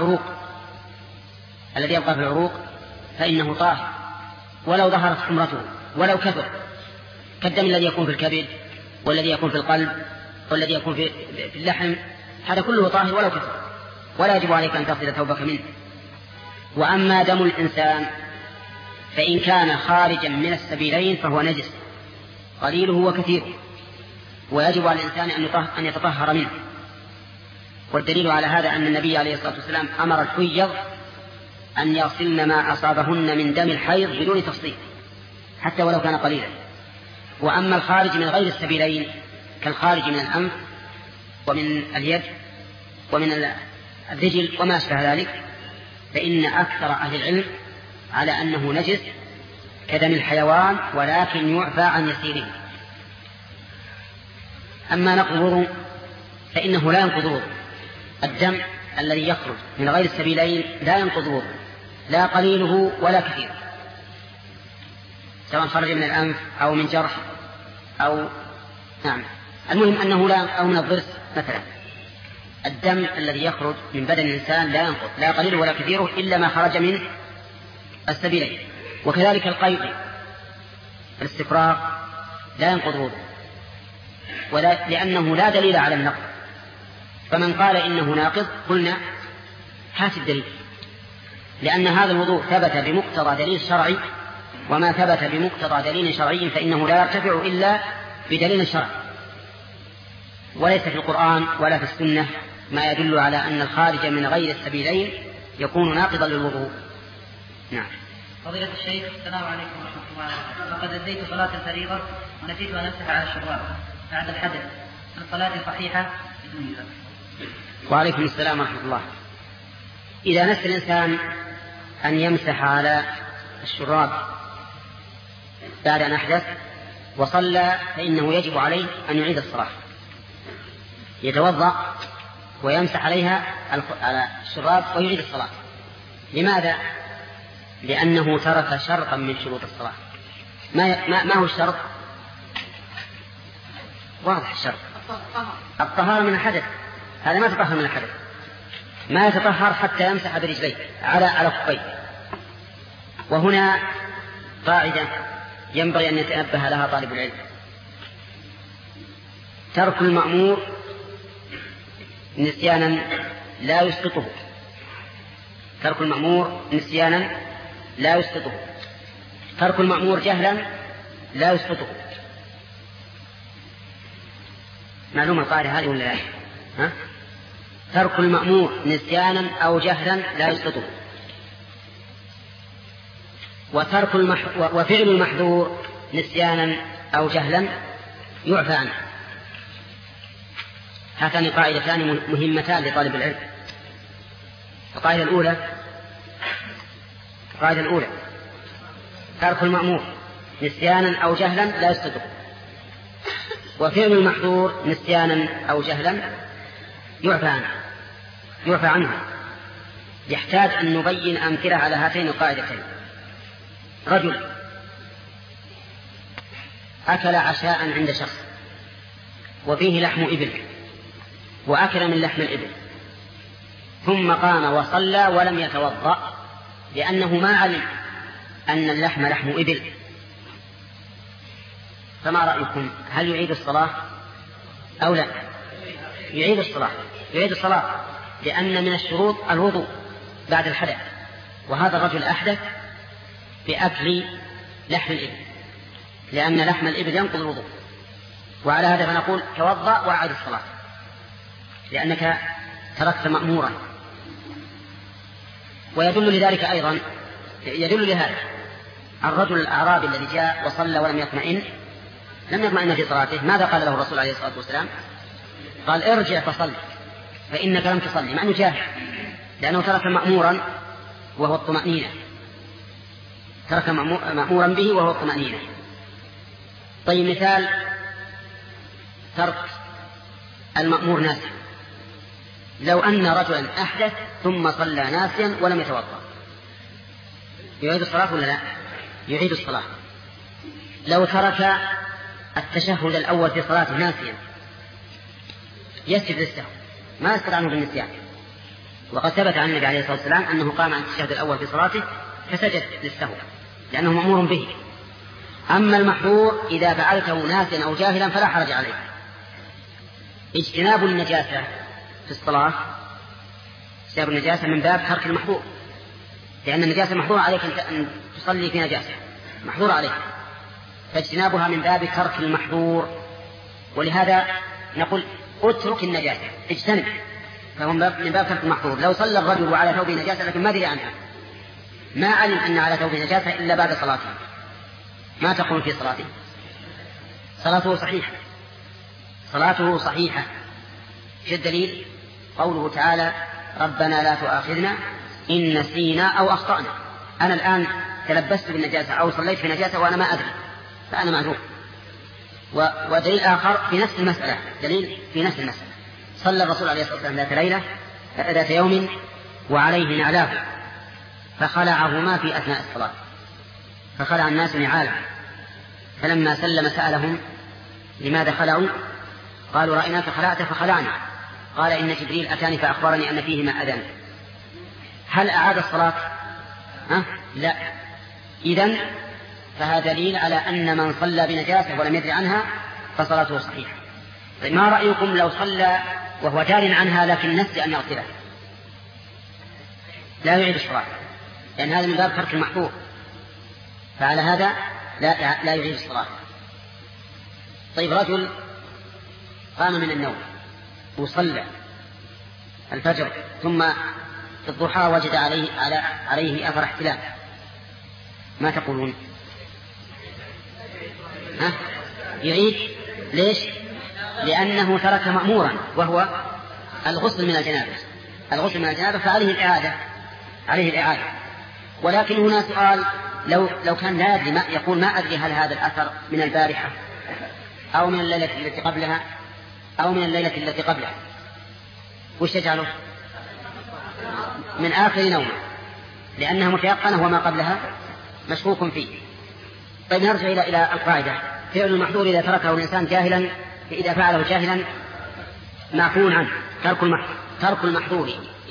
العروق فإنه طاهر ولو ظهرت حمرته ولو كثر، كالدم الذي يكون في الكبد والذي يكون في القلب والذي يكون في اللحم، هذا كله طاهر ولو كثر، ولا يجب عليك أن تغسل ثوبك منه. وأما دم الإنسان فإن كان خارجا من السبيلين فهو نجس قليله وكثيره، ويجب على الإنسان أن يتطهر منه. والدليل على هذا أن النبي عليه الصلاة والسلام أمر الحيض أن يغسلن ما أصابهن من دم الحيض بدون تفصيل حتى ولو كان قليلا. وأما الخارج من غير السبيلين كالخارج من الأنف ومن اليد ومن الرجل وما أشبه ذلك فإن أكثر أهل العلم على أنه نجس كدم الحيوان، ولكن يعفى عن يسيره. أما نقض الوضوء فإنه لا ينقض الوضوء. الدم الذي يخرج من غير السبيلين لا ينقض الوضوء، لا قليله ولا كثير، سواء خرج من الأنف أو من جرح أو نعم. المهم أنه أو من الضرس مثلا. الدم الذي يخرج من بدن الإنسان لا ينقض لا قليل ولا كثيره إلا ما خرج من السبيلين. وكذلك القيء الاستفراغ لا ينقض وضوء لأنه لا دليل على النقض. فمن قال إنه ناقض قلنا هات الدليل، لأن هذا الوضوء ثبت بمقتضى دليل شرعي، وما ثبت بمقتضى دليل شرعي فإنه لا يرتفع إلا بدليل شرعي، وليس في القرآن ولا في السنة ما يدل على أن الخارج من غير السبيلين يكون ناقضا للوضوء. نعم. فضيلة الشيخ السلام عليكم ورحمة الله وبركاته. لقد أديت صلاة الفريضة ونسيت أن أمسح على الشراب بعد الحدث، الصلاة صحيحة بدون ذلك؟ وعليكم السلام ورحمة الله. إذا نسي الإنسان أن يمسح على الشراب بعد أن أحدث وصلى فإنه يجب عليه أن يعيد الصلاة، يتوضأ ويمسح عليها على الشراب ويعيد الصلاة. لماذا؟ لأنه ترك شرطا من شروط الصلاة. ما هو الشرط؟ واضح الشرط، الطهارة من الحدث. هذا ما تطهر من الحدث، ما يتطهر حتى يمسح برجليه على خفيه. وهنا قاعدة ينبغي أن يتنبه لها طالب العلم: ترك المأمور نسيانا لا يسقطه. ترك المأمور نسيانا لا يسقطه. ترك المأمور جهلا لا يسقطه. معلومة القاعدة هذه ولا لا؟ ها؟ ترك المأمور نسيانا أو جهلا لا يسقطه. وفعل المحظور نسيانا أو جهلا يعفى عنه. هاتان قاعدتان مهمتان لطالب العلم. القاعدة الأولى ترك المأمور نسيانا أو جهلا لا يسقطه، وفعل المحظور نسيانا أو جهلا يعفى عنه. يحتاج أن نبين أمثلة على هاتين القاعدتين. رجل أكل عشاء عند شخص وفيه لحم إبل، وأكل من لحم الإبل، ثم قام وصلى ولم يتوضأ لأنه ما علم أن اللحم لحم إبل. فما رأيكم؟ هل يعيد الصلاة أو لا؟ يعيد الصلاة لأن من الشروط الوضوء بعد الحدث، وهذا الرجل أحدث بأكل لحم الإبل، لأن لحم الإبل ينقض الوضوء. وعلى هذا فنقول توضأ وأعد الصلاة، لأنك تركت مأمورا. ويدل لذلك أيضا لهذا الرجل الأعرابي الذي جاء وصلى ولم يطمئن في صلاته. ماذا قال له الرسول عليه الصلاة والسلام؟ قال: ارجع فصل فإنك لم تصلي، مع أنه جاهل، لأنه ترك مأمورا وهو الطمأنينة. ترك مأمورا به وهو الطمأنينة. طيب، مثال ترك المأمور ناسيا. لو أن رجلا أحدث ثم صلى ناسيا ولم يتوضأ، يعيد الصلاة ولا لا؟ يعيد الصلاة. لو ترك التشهد الأول في صلاته ناسيا يسجد للسهو، ما يسقط عنه بالنسيان. وقد ثبت عن النبي عليه الصلاة والسلام أنه قام عن التشهد الأول في صلاته فسجد للسهو لأنه مأمور به. أما المحظور إذا فعلته ناسيا أو جاهلا فلا حرج عليه. اجتناب النجاسة في الصلاة، اجتناب النجاسة من باب ترك المحظور، لأن النجاسة محظورة عليك أن تصلي في نجاسة، محظورة عليك، فاجتنابها من باب ترك المحظور. ولهذا نقول اترك النجاسة، اجتنب، فهو من باب ترك المحظور. لو صلى الرجل وعلى ثوبه نجاسة لكن ما دري عنها، ما علم أن على ثوبه نجاسة إلا بعد صلاته، ما تقول في صلاته؟ صلاته صحيحة. في الدليل قوله تعالى: ربنا لا تؤاخذنا إن نسينا أو أخطأنا. أنا الآن تلبست بالنجاسة أو صليت في نجاسة وأنا ما أدري، فأنا معذور. ودليل آخر في نفس المسألة، صلى الرسول عليه الصلاة والسلام ذات يوم وعليه نعلاه فخلعهما في أثناء الصلاة، فخلع الناس نعاله فلما سلم سألهم لماذا خلعوا؟ قالوا رأيناك خلعت فخلعنا. قال إن جبريل أتاني فأخبرني أن فيه ما أذن. هل أعاد الصلاة؟ لا. إذن فهذا دليل على أن من صلى بنجاسة ولم يدري عنها فصلاته صحيحة. ما رأيكم لو صلى وهو دار عنها لكن نسي أن يغسلها؟ لا يعيد الصلاة، لأن هذا من باب ترك المحظور، فعلى هذا لا يعيد الصلاة. طيب، رجل قام من النوم وصلى الفجر ثم في الضحى وجد عليه أثر احتلام، ما تقولون؟ يعيد. ليش؟ لأنه ترك مأمورا وهو الغسل من الجنابة، فعليه الإعادة. ولكن هنا سؤال، لو كان لا يدري، يقول ما أدري هل هذا الأثر من البارحة أو من الليلة التي قبلها أو من الليلة التي قبلها، وش يجعله؟ من آخر نوم، لأنها متيقنة وما قبلها مشكوك فيه. طيب، نرجع إلى القاعدة: فعل المحظور إذا تركه الإنسان جاهلا، إذا فعله جاهلا معفو عنه. ترك المحظور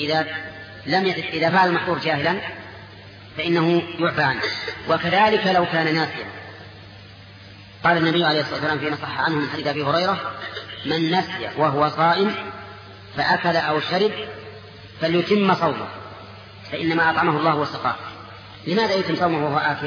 إذا فعل المحظور جاهلا فإنه يعفى عنه. وكذلك لو كان ناسيا. قال النبي عليه الصلاة والسلام فيما صح عنه من حديث أبي هريرة: من نسي وهو صائم فأكل أو شرب فليتم صومه فإنما أطعمه الله وسقاه. لماذا يتم صومه وهو آكل؟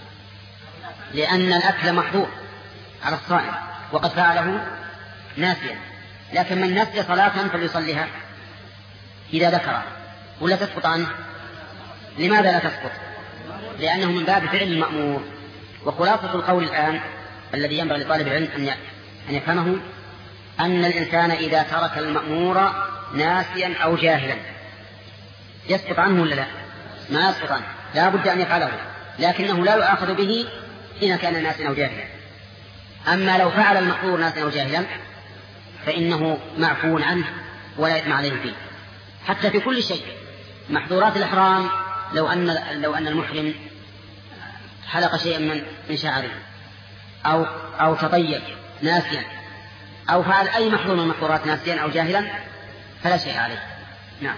لأن الأكل محظور على الصائم وقد فعله ناسيا. لكن من نسي صلاة فليصليها إذا ذكرها، ولا تسقط عنه. لماذا لا تسقط؟ لأنه من باب فعل المأمور. وخلاصة القول الآن الذي ينبغي لطالب العلم أن يفهمه أن الإنسان إذا ترك المأمور ناسيا أو جاهلا يسقط عنه ولا لا؟ ما يسقط عنه، لا بد أن يفعله، لكنه لا يؤاخذ به إن كان ناسيا أو جاهلا. أما لو فعل المأمور ناسيا أو جاهلا فإنه معفو عنه ولا يثم عليه فيه. حتى في كل شيء، محظورات الإحرام، لو أن المحرم حلق شيئا من شعره أو تطيب ناسيا أو فعل أي محظور من المحظورات ناسيا أو جاهلا فلا شيء عليه. نعم.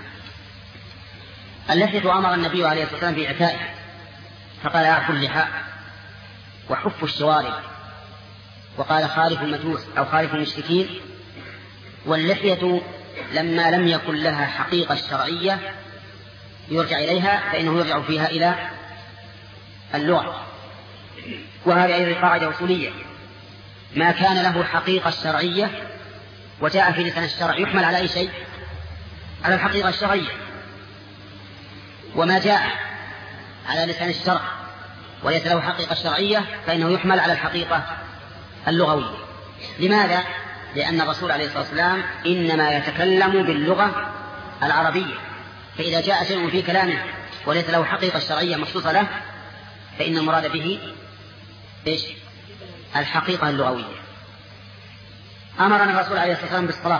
اللحية أمر النبي عليه الصلاة والسلام بإعفائها، فقال: أعفوا اللحاء وحفوا الشوارب، وقال: خالفوا المجوس أو خالفوا المشركين. واللحية لما لم يكن لها حقيقة شرعية يرجع إليها فإنه يرجع فيها إلى اللغة. وهذه أيضا قاعدة أصولية: ما كان له حقيقة شرعية وجاء في لسان الشرع يحمل على أي شيء؟ على الحقيقة الشرعية. وما جاء على لسان الشرع وليس له حقيقة شرعية فإنه يحمل على الحقيقة اللغوية. لماذا؟ لأن الرسول عليه الصلاة والسلام إنما يتكلم باللغة العربية، فإذا جاء شيء في كلامه وليس له حقيقة شرعية مخصوصة له فإن المراد به الحقيقة اللغوية. أمرنا الرسول عليه الصلاة والسلام بالصلاة،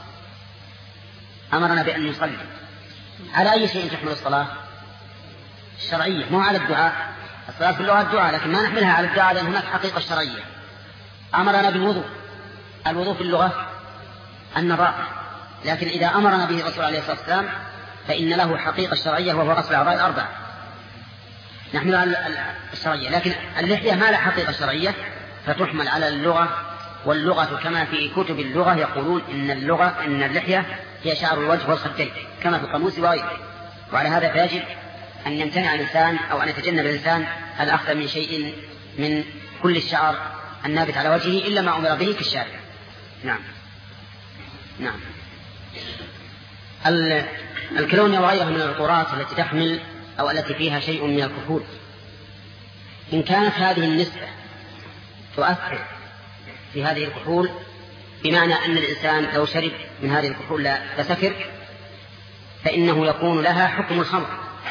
أمرنا بأن نصلي. على أي شيء تحمل الصلاة؟ الشرعية، مو على الدعاء. الصلاة في اللغة الدعاء، لكن ما نحملها على الدعاء لأن هناك حقيقة شرعية. أمرنا بالوضوء، الوضوء في اللغة النظافة، لكن إذا أمرنا به الرسول عليه الصلاة والسلام فإن له حقيقة شرعية وهو غسل الأعضاء الأربعة، نحمل على الشرعية. لكن اللحية ما لها حقيقة شرعية فتحمل على اللغة. واللغة كما في كتب اللغة يقولون إن اللحية هي شعر الوجه والخدين كما في القاموس وغيره. وعلى هذا فيجب أن يمتنع الإنسان أو أن يتجنب الإنسان الأخذ من شيء من كل الشعر النابت على وجهه إلا ما أمر به في الشارع. نعم. الكلونيا وغيرها من العطورات التي تحمل أو التي فيها شيء من الكحول، إن كانت هذه النسبة تؤثر في هذه الكحول بمعنى أن الإنسان لو شرب من هذه الكحول لسكر فإنه يكون لها حكم الخمر.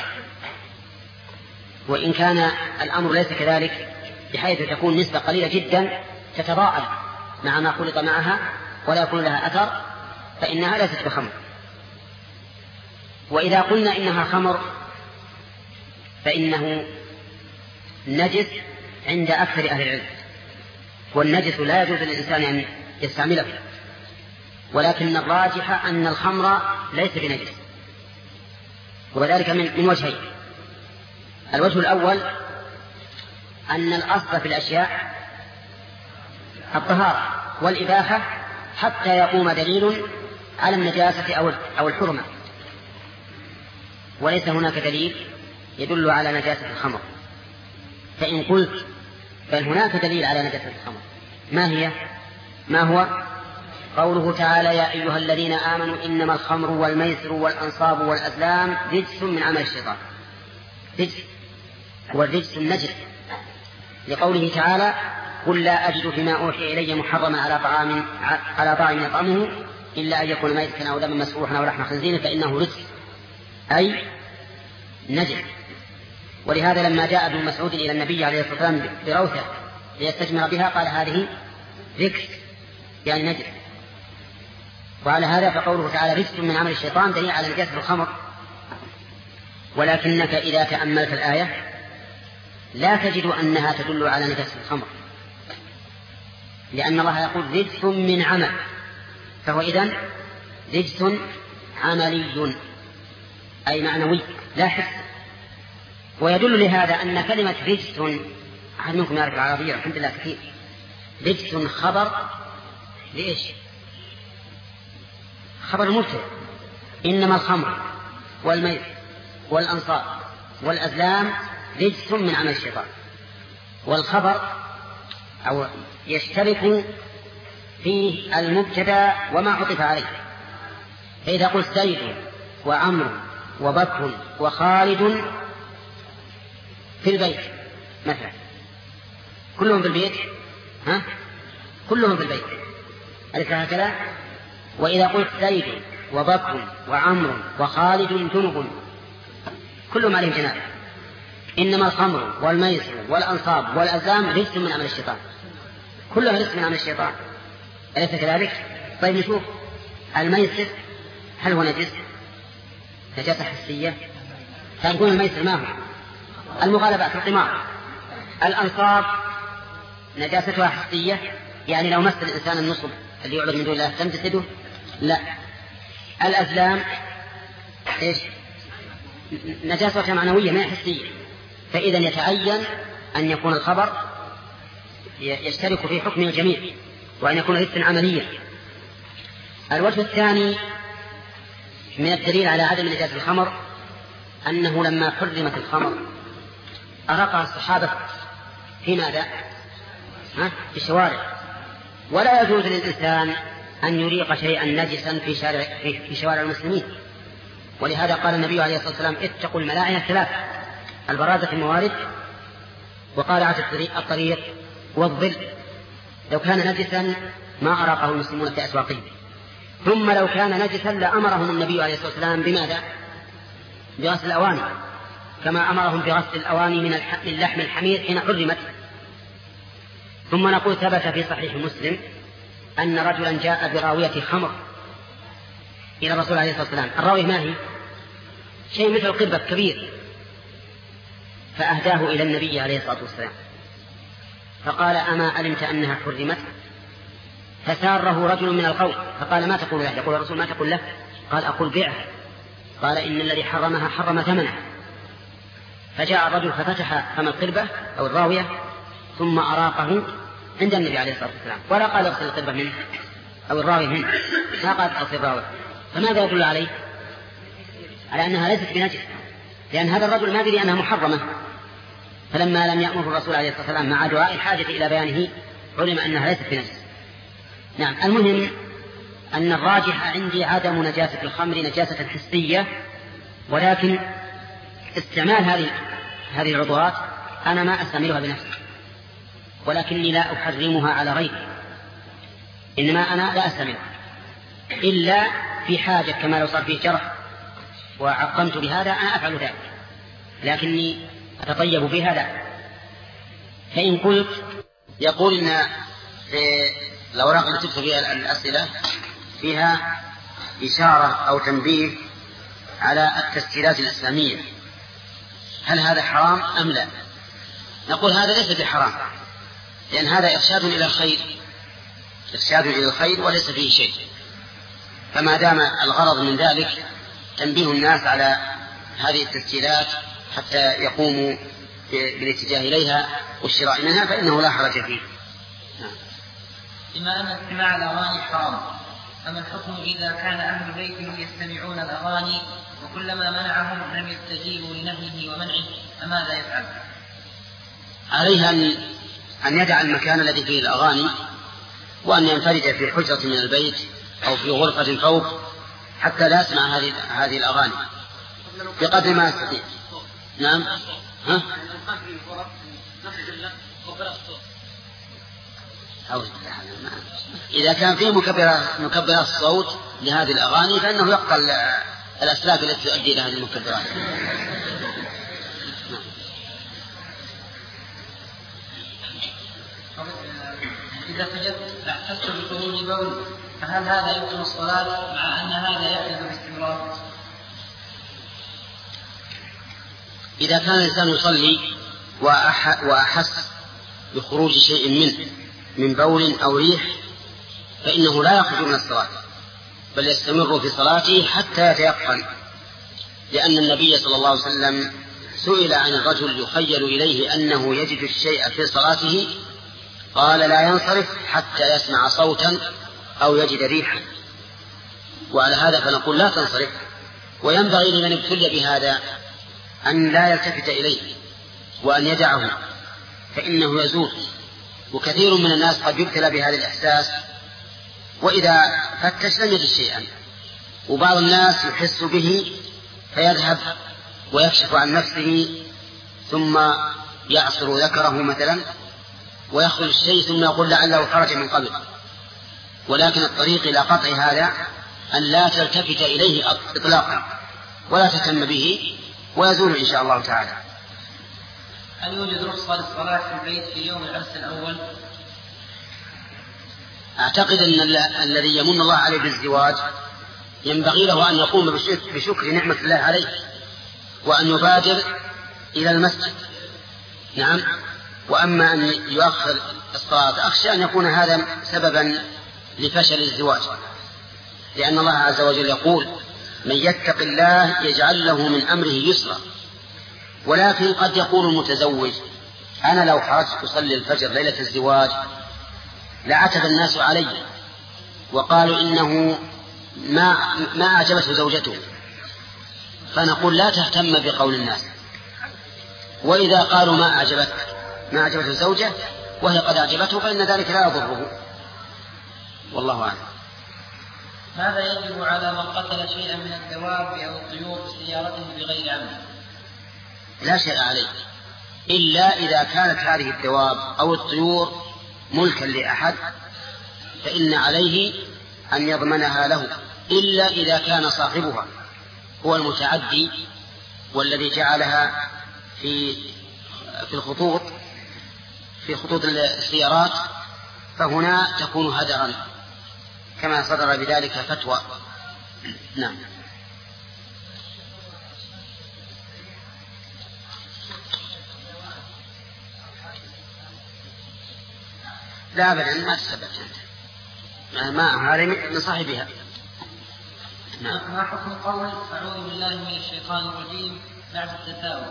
وإن كان الأمر ليس كذلك بحيث تكون نسبة قليلة جدا تتضاءل مع ما خلط معها ولا يكون لها أثر فإنها ليست بخمر. وإذا قلنا إنها خمر فإنه نجس عند أكثر أهل العلم، والنجس لا يجوز للإنسان أن يستعمله، ولكن الراجح أن الخمر ليس بنجس، وذلك من وجهين. الوجه الأول أن الأصل في الأشياء الطهارة والإباحة حتى يقوم دليل على النجاسة أو الحرمة، وليس هناك دليل يدل على نجاسة الخمر. فإن قلت بل هناك دليل على نجاسة الخمر، ما هو قوله تعالى: يا أيها الذين آمنوا إنما الخمر والميسر والأنصاب والأزلام رجس من عمل الشيطان. رجس والرجس النجس، لقوله تعالى: قل لا أجد فيما أوحي إلي محرما على طاعم يطعمه إلا أن يكون ميتا أو دما مسفوحا أو لحم خنزير فإنه رجس، أي نجس. ولهذا لما جاء ابن مسعود إلى النبي عليه الصلاة والسلام بروثة ليستجمر بها قال: هذه رجس، يعني نجس. وعلى هذا فقوله تعالى رجس من عمل الشيطان دليل على نجاسة الخمر. ولكنك إذا تأملت الآية لا تجد أنها تدل على نجاسة الخمر، لأن الله يقول رجس من عمل، فهو إذن رجس عملي أي معنوي لا حس. ويدل لهذا أن كلمة رجس، أحد منكم يعرف العربية الحمد لله كثير، رجس خبر لإيش؟ خبر المبتدأ، إنما الخمر والميت والأنصاب والأزلام رجس من عمل الشيطان. والخبر أو يشترك فيه المبتدأ وما عطف عليه. فإذا قلت زيد وعمرو وبكر وخالد في البيت مثلا، كلهم في البيت، كلهم في البيت، أليس هكذا؟ وإذا قلت زيد وبكر وعمرو وخالد جنب، كلهم عليهم جناب. إنما الخمر والميسر والأنصاب والأزلام رجس من عمل الشيطان، كلها رجس من عمل الشيطان، أليس كذلك؟ طيب نشوف الميسر هل هو نجس؟ نجاسة حسية، فنقول الميسر ما هو؟ المغالبة في القمار. الأنصاب نجاستها حسية، يعني لو مس الإنسان النصب اللي يعبد من دون الله تمس يده؟ لا. الأزلام إيش؟ نجاسة معنوية ما حسية. فإذا يتعين أن يكون الخبر يشترك في حكم الجميع، وأن يكون رجسا عمليا. الوجه الثاني من الدليل على عدم نجاسة الخمر أنه لما حرمت الخمر أرقها الصحابة في ماذا؟ في الشوارع، ولا يجوز للإنسان أن يريق شيئا نجسا في شوارع المسلمين. ولهذا قال النبي عليه الصلاة والسلام: اتقوا الملائن الثلاث، البرازة في الموارد وقارعة الطريق والظل. لو كان نجسا ما أراقه المسلمون في أسواقهم. ثم لو كان نجسا لأمرهم النبي عليه الصلاة والسلام بماذا؟ بغسل الأواني، كما أمرهم بغسل الأواني من اللحم الحمير حين حرمت. ثم نقول ثبت في صحيح مسلم أن رجلا جاء براوية خمر إلى الرسول عليه الصلاة والسلام. الراوية ما هي؟ شيء مثل القربة كبير، فأهداه إلى النبي عليه الصلاة والسلام فقال: أما علمت أنها حرمت؟ فساره رجل من القوم فقال: ما تقول له؟ يقول الرسول: ما تقول له؟ قال: أقول بيعها. قال: إن الذي حرمها حرم ثمنها. فجاء الرجل ففتح فم القربة أو الراوية ثم أراقه عند النبي عليه الصلاة والسلام، ولا قال اغسل القربة منه أو الراوية منه، ما قال اغسل الراوية. فماذا يدل عليه؟ على أنها ليست بنجس، لأن هذا الرجل ما دري أنها محرمة. فلما لم يأمر الرسول عليه الصلاة والسلام مع دعاء الحاجة إلى بيانه علم أنها ليست بنجس. نعم. المهم أن الراجح عندي عدم نجاسة الخمر نجاسة حسية، ولكن استعمال هذه العضوات أنا ما أستعملها بنفسي، ولكني لا أحرمها على غيري، إنما أنا لا أستعملها إلا في حاجة، كما لو صار فيه جرح وعقمت بهذا أنا أفعل ذلك، لكني أتطيب بها لا. فإن قلت يقول إن في الأوراق التي تكتب فيها الأسئلة فيها إشارة أو تنبيه على التسجيلات الإسلامية، هل هذا حرام أم لا؟ نقول هذا ليس بحرام، لأن هذا إرشاد إلى الخير، إرشاد إلى الخير وليس فيه شيء. فما دام الغرض من ذلك تنبيه الناس على هذه التسجيلات حتى يقوموا بالاتجاه إليها والشراء منها فإنه لا حرج فيه. بما أن استماع الأغاني حرام، فما الحكم إذا كان أهل بيته يستمعون الأغاني وكلما منعهم لم يستجيبوا لنهيه ومنعه، فماذا يفعل؟ عليه أن يدع المكان الذي فيه الأغاني وأن ينفرد في حجرة من البيت أو في غرفة فوق حتى لا يسمع هذه الأغاني بقدر ما يستطيع. نعم. ها؟ إذا كان فيه مكبرات الصوت لهذه الأغاني فإنه يقطع الأسلاك التي تؤدي إلى هذه المكبرات. إذا سجدت أحسست بخروج بول فهل هذا يبطل الصلاة مع أن هذا يحدث باستمرار؟ إذا كان الإنسان يصلي وأحس بخروج شيء منه من بول أو ريح فإنه لا يخرج من الصلاة بل يستمر في صلاته حتى يتيقن، لأن النبي صلى الله عليه وسلم سئل عن الرجل يخيل إليه أنه يجد الشيء في صلاته قال لا ينصرف حتى يسمع صوتا أو يجد ريحا. وعلى هذا فنقول لا تنصرف، وينبغي لمن ابتلي بهذا أن لا يلتفت إليه وأن يدعه فإنه يزول. وكثير من الناس قد يبتلى بهذا الإحساس وإذا فتش لم يجد شيئا، وبعض الناس يحس به فيذهب ويكشف عن نفسه ثم يعصر ذكره مثلا ويخرج الشيء ثم يقول لعله خرج من قبل. ولكن الطريق إلى قطع هذا أن لا تلتفت إليه إطلاقا ولا تهتم به ويزول إن شاء الله تعالى. هل يوجد رخصة للصلاة في البيت في يوم العرس الأول؟ أعتقد أن الذي يمن الله عليه بالزواج ينبغي له أن يقوم بشكر نعمة الله عليه وأن يبادر إلى المسجد. نعم. وأما أن يؤخر الصلاة أخشى أن يكون هذا سببا لفشل الزواج، لأن الله عز وجل يقول من يتق الله يجعل له من أمره يسرا. ولكن قد يقول المتزوج أنا لو خرجت أصلي الفجر ليلة الزواج لعتب الناس علي وقالوا إنه ما أعجبته زوجته، فنقول لا تهتم بقول الناس. وإذا قالوا ما أعجبته الزوجة وهي قد أعجبته فإن ذلك لا يضره، والله أعلم. ماذا يجب على من قتل شيئا من الدواب أو الطيور بسيارته بغير عمد؟ لا شيء عليه إلا إذا كانت هذه الدواب أو الطيور ملكا لأحد فإن عليه أن يضمنها له، إلا إذا كان صاحبها هو المتعدي والذي جعلها في خطوط السيارات، فهنا تكون هدرا كما صدر بذلك فتوى. نعم. لا أبدا ما تثبت ما هذا من صاحبها. نعم. ما حكم قول أعوذ بالله من الشيطان الرجيم بعد التثاؤب؟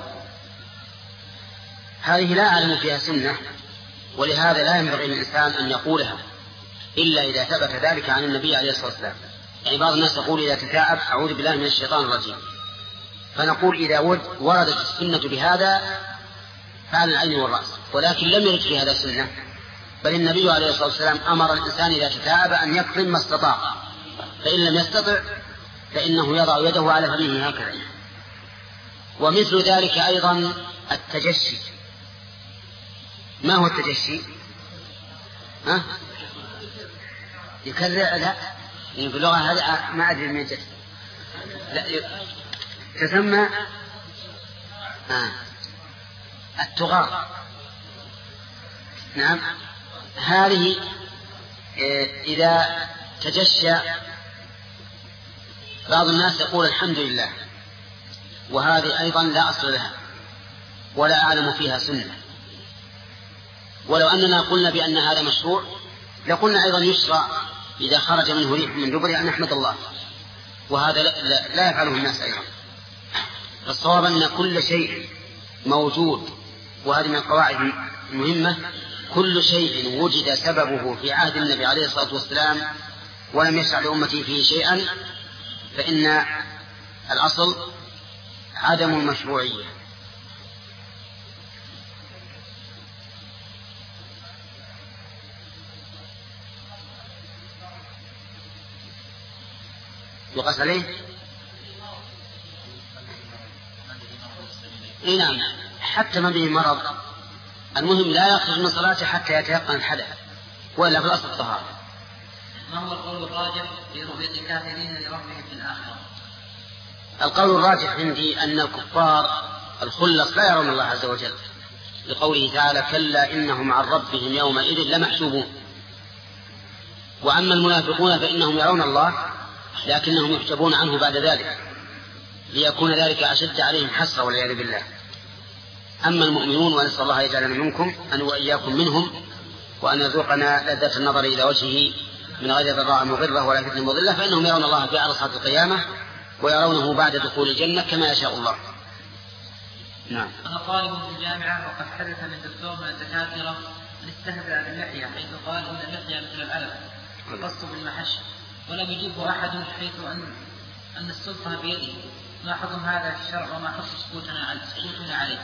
هذه لا أعلم فيها سنة، ولهذا لا ينبغي للإنسان أن يقولها إلا إذا ثبت ذلك عن النبي عليه الصلاة والسلام. يعني بعض الناس يقول إذا تثاءب أعوذ بالله من الشيطان الرجيم، فنقول إذا وردت السنة بهذا فعلى العين والرأس، ولكن لم يرد في هذا سنة، بل النبي عليه الصلاة والسلام أمر الإنسان إذا تثاءب أن يكظم ما استطاع، فإن لم يستطع فإنه يضع يده على فمه هكذا. ومثل ذلك أيضا التجشي. ما هو التجشي؟ يكرر؟ لا يعني في اللغة هذا ما أدري من جد. لا تسمى التغار. نعم. هذه إذا تجشى بعض الناس يقول الحمد لله، وهذه أيضا لا أصل لها ولا أعلم فيها سنة، ولو أننا قلنا بأن هذا مشروع لقلنا أيضا يشرع إذا خرج منه ريح من دبر أن نحمد الله، وهذا لا يفعله الناس أيضا. فالصواب أن كل شيء موجود، وهذه من القواعد المهمة، كل شيء وجد سببه في عهد النبي عليه الصلاة والسلام ولم يشرع لأمته فيه شيئا فإن الأصل عدم المشروعية. يقاس عليه؟ نعم، حتى من به مرض المهم لا يخرج من صلاته حتى يتيقن الحدث، وإلا في الأصل الطهارة. ما هو القول الراجح في رؤية الكافرين لربهم في الآخرة؟ القول الراجح عندي أن الكفار الخلص لا يرون الله عز وجل، لقوله تعالى: كلا إنهم عن ربهم يومئذ لمحجوبون. وأما المنافقون فإنهم يرون الله لكنهم يحجبون عنه بعد ذلك، ليكون ذلك أشد عليهم حسرة والعياذ بالله. أما المؤمنون، ونسأل الله يجعلنا منكم أن وإياكم منهم، وأن يرزقنا لذة النظر إلى وجهه من غير ضراء مضرة ولا فتنة مضلة، فإنهم يرون الله في عرصات القيامة ويرونه بعد دخول الجنة كما يشاء الله. نعم. أنا طالب في الجامعة وقد حدث من دكتور من الدكاترة أن استهزأ باللحية، حيث قال إن اللحية مثل العلم خص بالمحش، ولم يجبه أحد، حيث أن السلطة بيده. ما حكم هذا في الشرع وما حكم سكوتنا عليه؟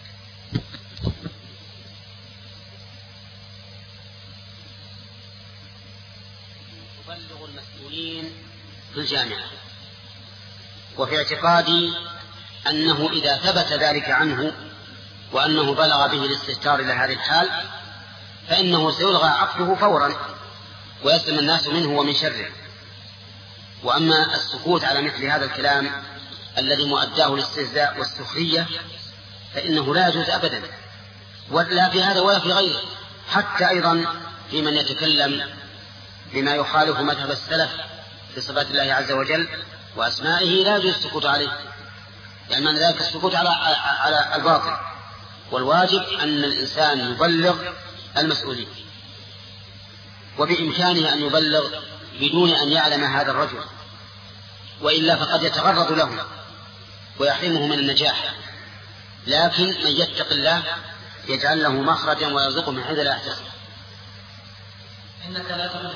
يبلغ المسؤولين في الجامعة، وفي اعتقادي أنه إذا ثبت ذلك عنه وأنه بلغ به الاستهتار إلى هذه الحال فإنه سيلغى عقده فورا ويسلم الناس منه ومن شره. وأما السكوت على مثل هذا الكلام الذي مؤداه الاستهزاء والسخرية فإنه لا يجوز أبدا، ولا في هذا ولا في غيره. حتى أيضا في من يتكلم بما يخالف مذهب السلف في صفات الله عز وجل وأسمائه لا يجوز السكوت عليه، يعني معنى ذلك السكوت على الباطل. والواجب أن الإنسان يبلغ المسؤولين، وبإمكانه أن يبلغ بدون أن يعلم هذا الرجل، وإلا فقد يتغرض له ويحرمه من النجاح. لكن من يتق الله يجعل له مخرجا ويرزقه من حيث لا يحتسب. إنك لا تغلق.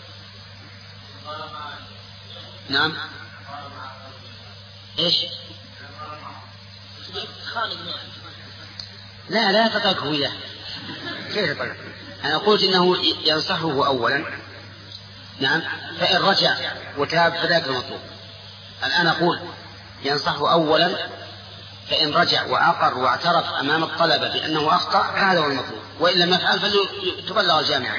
نعم. إيش؟ لا تتركه إياه. كيف تتركه؟ أنا قلت إنه ينصحه أولا، نعم، فإن رجع وتاب فذاك المطلوب. الآن أقول ينصحه أولا، فإن رجع وأقر واعترف أمام الطلبة بأنه أخطأ فهذا هو المطلوب، وإن لم يفعل فليتبلغ الجامعة.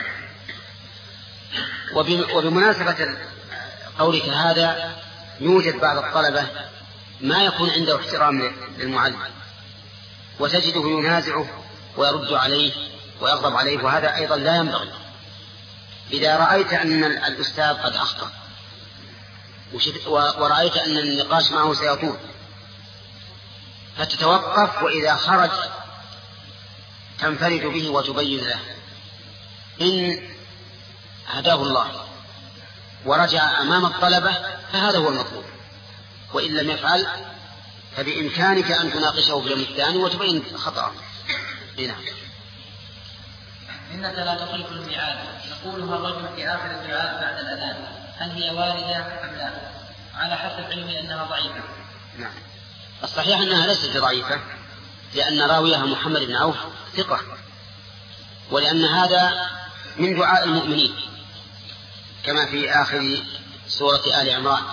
وبمناسبة قولك هذا، يوجد بعض الطلبة ما يكون عنده احترام للمعلم، وتجده ينازعه ويرد عليه ويغضب عليه، وهذا أيضا لا ينبغي. إذا رأيت أن الأستاذ قد أخطأ ورأيت أن النقاش معه سيطول فتتوقف، وإذا خرج تنفرد به وتبين له. إن هداه الله ورجع أمام الطلبة فهذا هو المطلوب، وإن لم يفعل فبإمكانك أن تناقشه في اليوم الثاني وتبين خطأه. نعم. إنك لا تخلف الميعاد، يقولها الرجل في آخر الدعاء بعد الأذان، هل هي واردة أم لا؟ على حسب علمي أنها ضعيفة. نعم، الصحيح أنها ليست ضعيفة، لأن راويها محمد بن عوف ثقة، ولأن هذا من دعاء المؤمنين كما في آخر سورة آل عمران: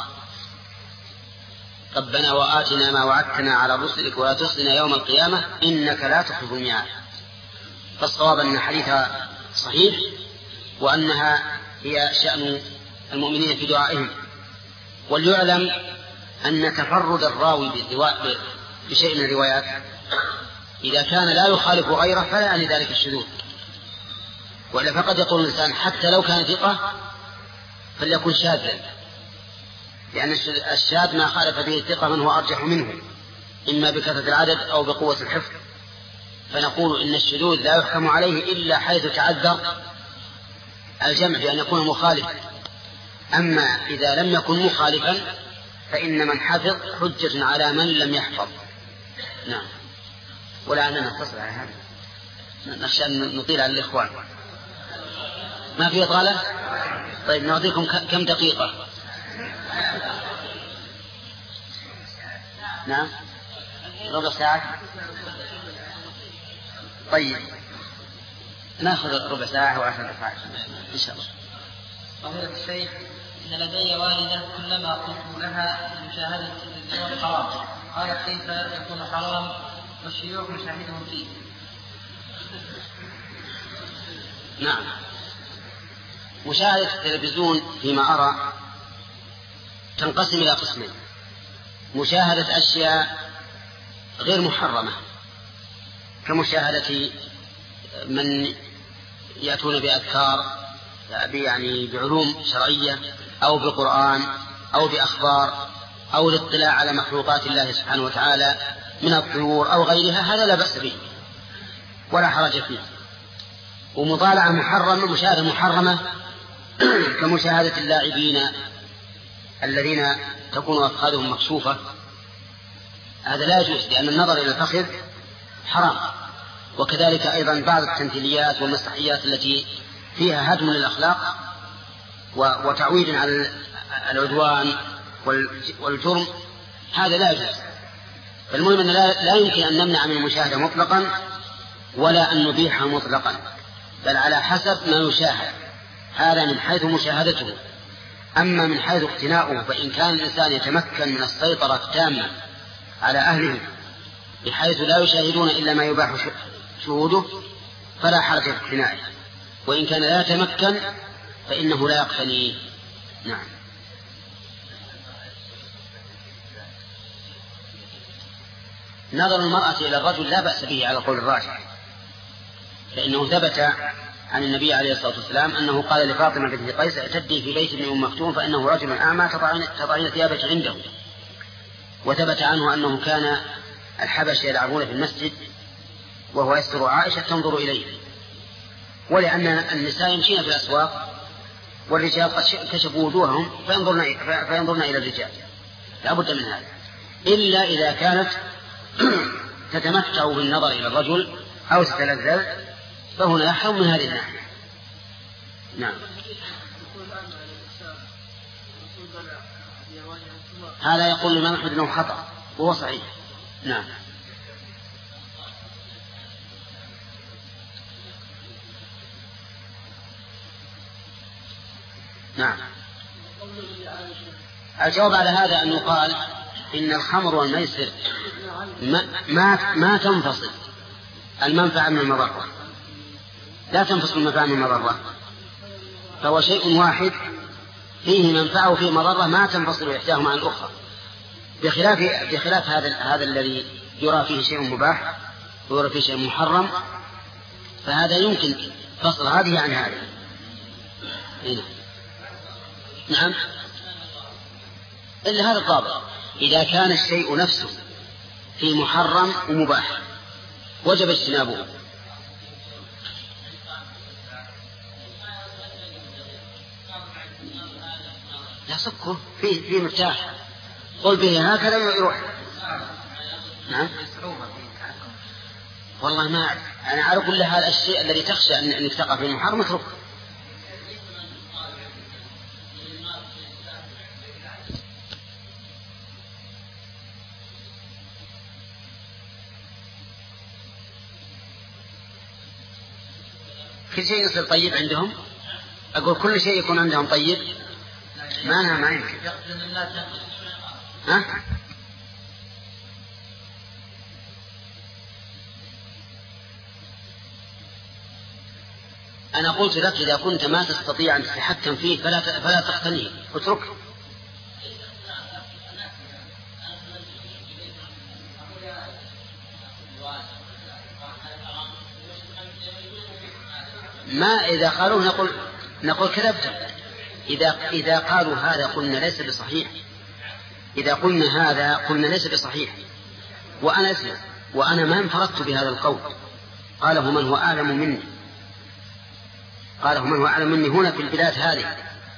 ربنا وآتنا ما وعدتنا على رسلك ولا تخزنا يوم القيامة إنك لا تخلف الميعاد. فالصواب أن حديثها صحيح، وأنها هي شأن المؤمنين في دعائهم. وليعلم أن تفرد الراوي بشيء من الروايات إذا كان لا يخالف غيره فلا يعني ذلك الشذوذ، وإلا فقد يقول الإنسان حتى لو كان ثقة فليكن شاذا، لأن الشاذ ما خالف به الثقة من هو أرجح منه، إما بكثرة العدد أو بقوة الحفظ. فنقول إن الشذوذ لا يحكم عليه إلا حيث تعذر الجمع بأن يكون مخالفا. أما إذا لم يكن مخالفا فإن من حفظ حجة على من لم يحفظ. نعم. ولا أننا نقتصر على هذا، نخشى أن نطيل على الإخوان. ما في إطالة؟ طيب نعطيكم كم دقيقة؟ نعم، ربع ساعة. طيب ناخذ ربع ساعة وعشر دقائق إن شاء الله. فضيلة الشيخ، إن لدي والدة كلما قلت لها مشاهدة التلفزيون حرام قالت كيف يكون حرام والشيوخ نشاهدهم فيه. نعم، مشاهدة التلفزيون فيما أرى تنقسم إلى قسمين: مشاهدة أشياء غير محرمة كمشاهدة من يأتون بأذكار يعني بعلوم شرعية أو بقرآن أو بأخبار أو الاطلاع على مخلوقات الله سبحانه وتعالى من الطيور أو غيرها، هذا لا بأس به ولا حرج فيه. ومطالعة محرمة، مشاهدة محرمة كمشاهدة اللاعبين الذين تكون أفخاذهم مكشوفة، هذا لا يجوز لأن النظر إلى الفخذ حرام. وكذلك أيضا بعض التمثيليات والمسرحيات التي فيها هدم للأخلاق وتعويد على العدوان والجرم، هذا لا يجوز. فالمهم أن لا يمكن أن نمنع من المشاهدة مطلقا ولا أن نبيحها مطلقا، بل على حسب ما يشاهد، هذا من حيث مشاهدته. أما من حيث اقتناؤه فإن كان الإنسان يتمكن من السيطرة التامة على أهله بحيث لا يشاهدون إلا ما يباح شهوده فلا حرج في اقتنائه، وإن كان لا يتمكن فإنه لا يقتنيه. نعم. نظر المرأة إلى الرجل لا بأس به على قول الراجح، فإنه ثبت عن النبي عليه الصلاة والسلام أنه قال لفاطمة بنت قيس: اعتدي في بيت ابن أم مكتوم فإنه رجل أعمى تضعين ثيابك عنده. وثبت عنه أنه كان الحبش يلعبون في المسجد وهو يستر عائشة تنظر إليه، ولأن النساء يمشين في الأسواق والرجال قد كشفوا وجوههم فينظرن إلى الرجال، لا بد من هذا، إلا إذا كانت تتمتع بالنظر إلى الرجل أو تتلذذ فهنا يحرم من هذه الناحية. نعم. هذا يقول الإمام أحمد أنه خطأ وهو صحيح. نعم. نعم. الجواب على هذا أن يقال إن الخمر والميسر ما تنفصل المنفعة من المضرة، لا تنفصل المنفعة من المضرة، فهو شيء واحد فيه منفعة وفيه مضرة ما تنفصل إحداهما عن الأخرى، بخلاف هذا الذي يرى فيه شيء مباح ويرى فيه شيء محرم، فهذا يمكن فصل هذه عن هذه. نعم. إلا هذا الضابط: إذا كان الشيء نفسه في محرم ومباح وجب اجتنابه. لا سكر فيه مرتاح، قل به هكذا يروح. نعم. والله ما أنا على كل هذا الشيء الذي تخشى أنك تقع في المحرم اتركه. كل شيء يصير طيب عندهم، أقول كل شيء يكون عندهم طيب، ما يمكن. ها؟ أنا قلت لك إذا كنت ما تستطيع أن تتحكم فيه فلا تقتنيه، اتركه. ما إذا قالوا نقول كذبتم. إذا قالوا هذا قلنا ليس بصحيح، إذا قلنا هذا قلنا ليس بصحيح، وأنا ما انفردت بهذا القول، قاله من هو أعلم مني، قاله من هو أعلم مني هنا في البلاد هذه.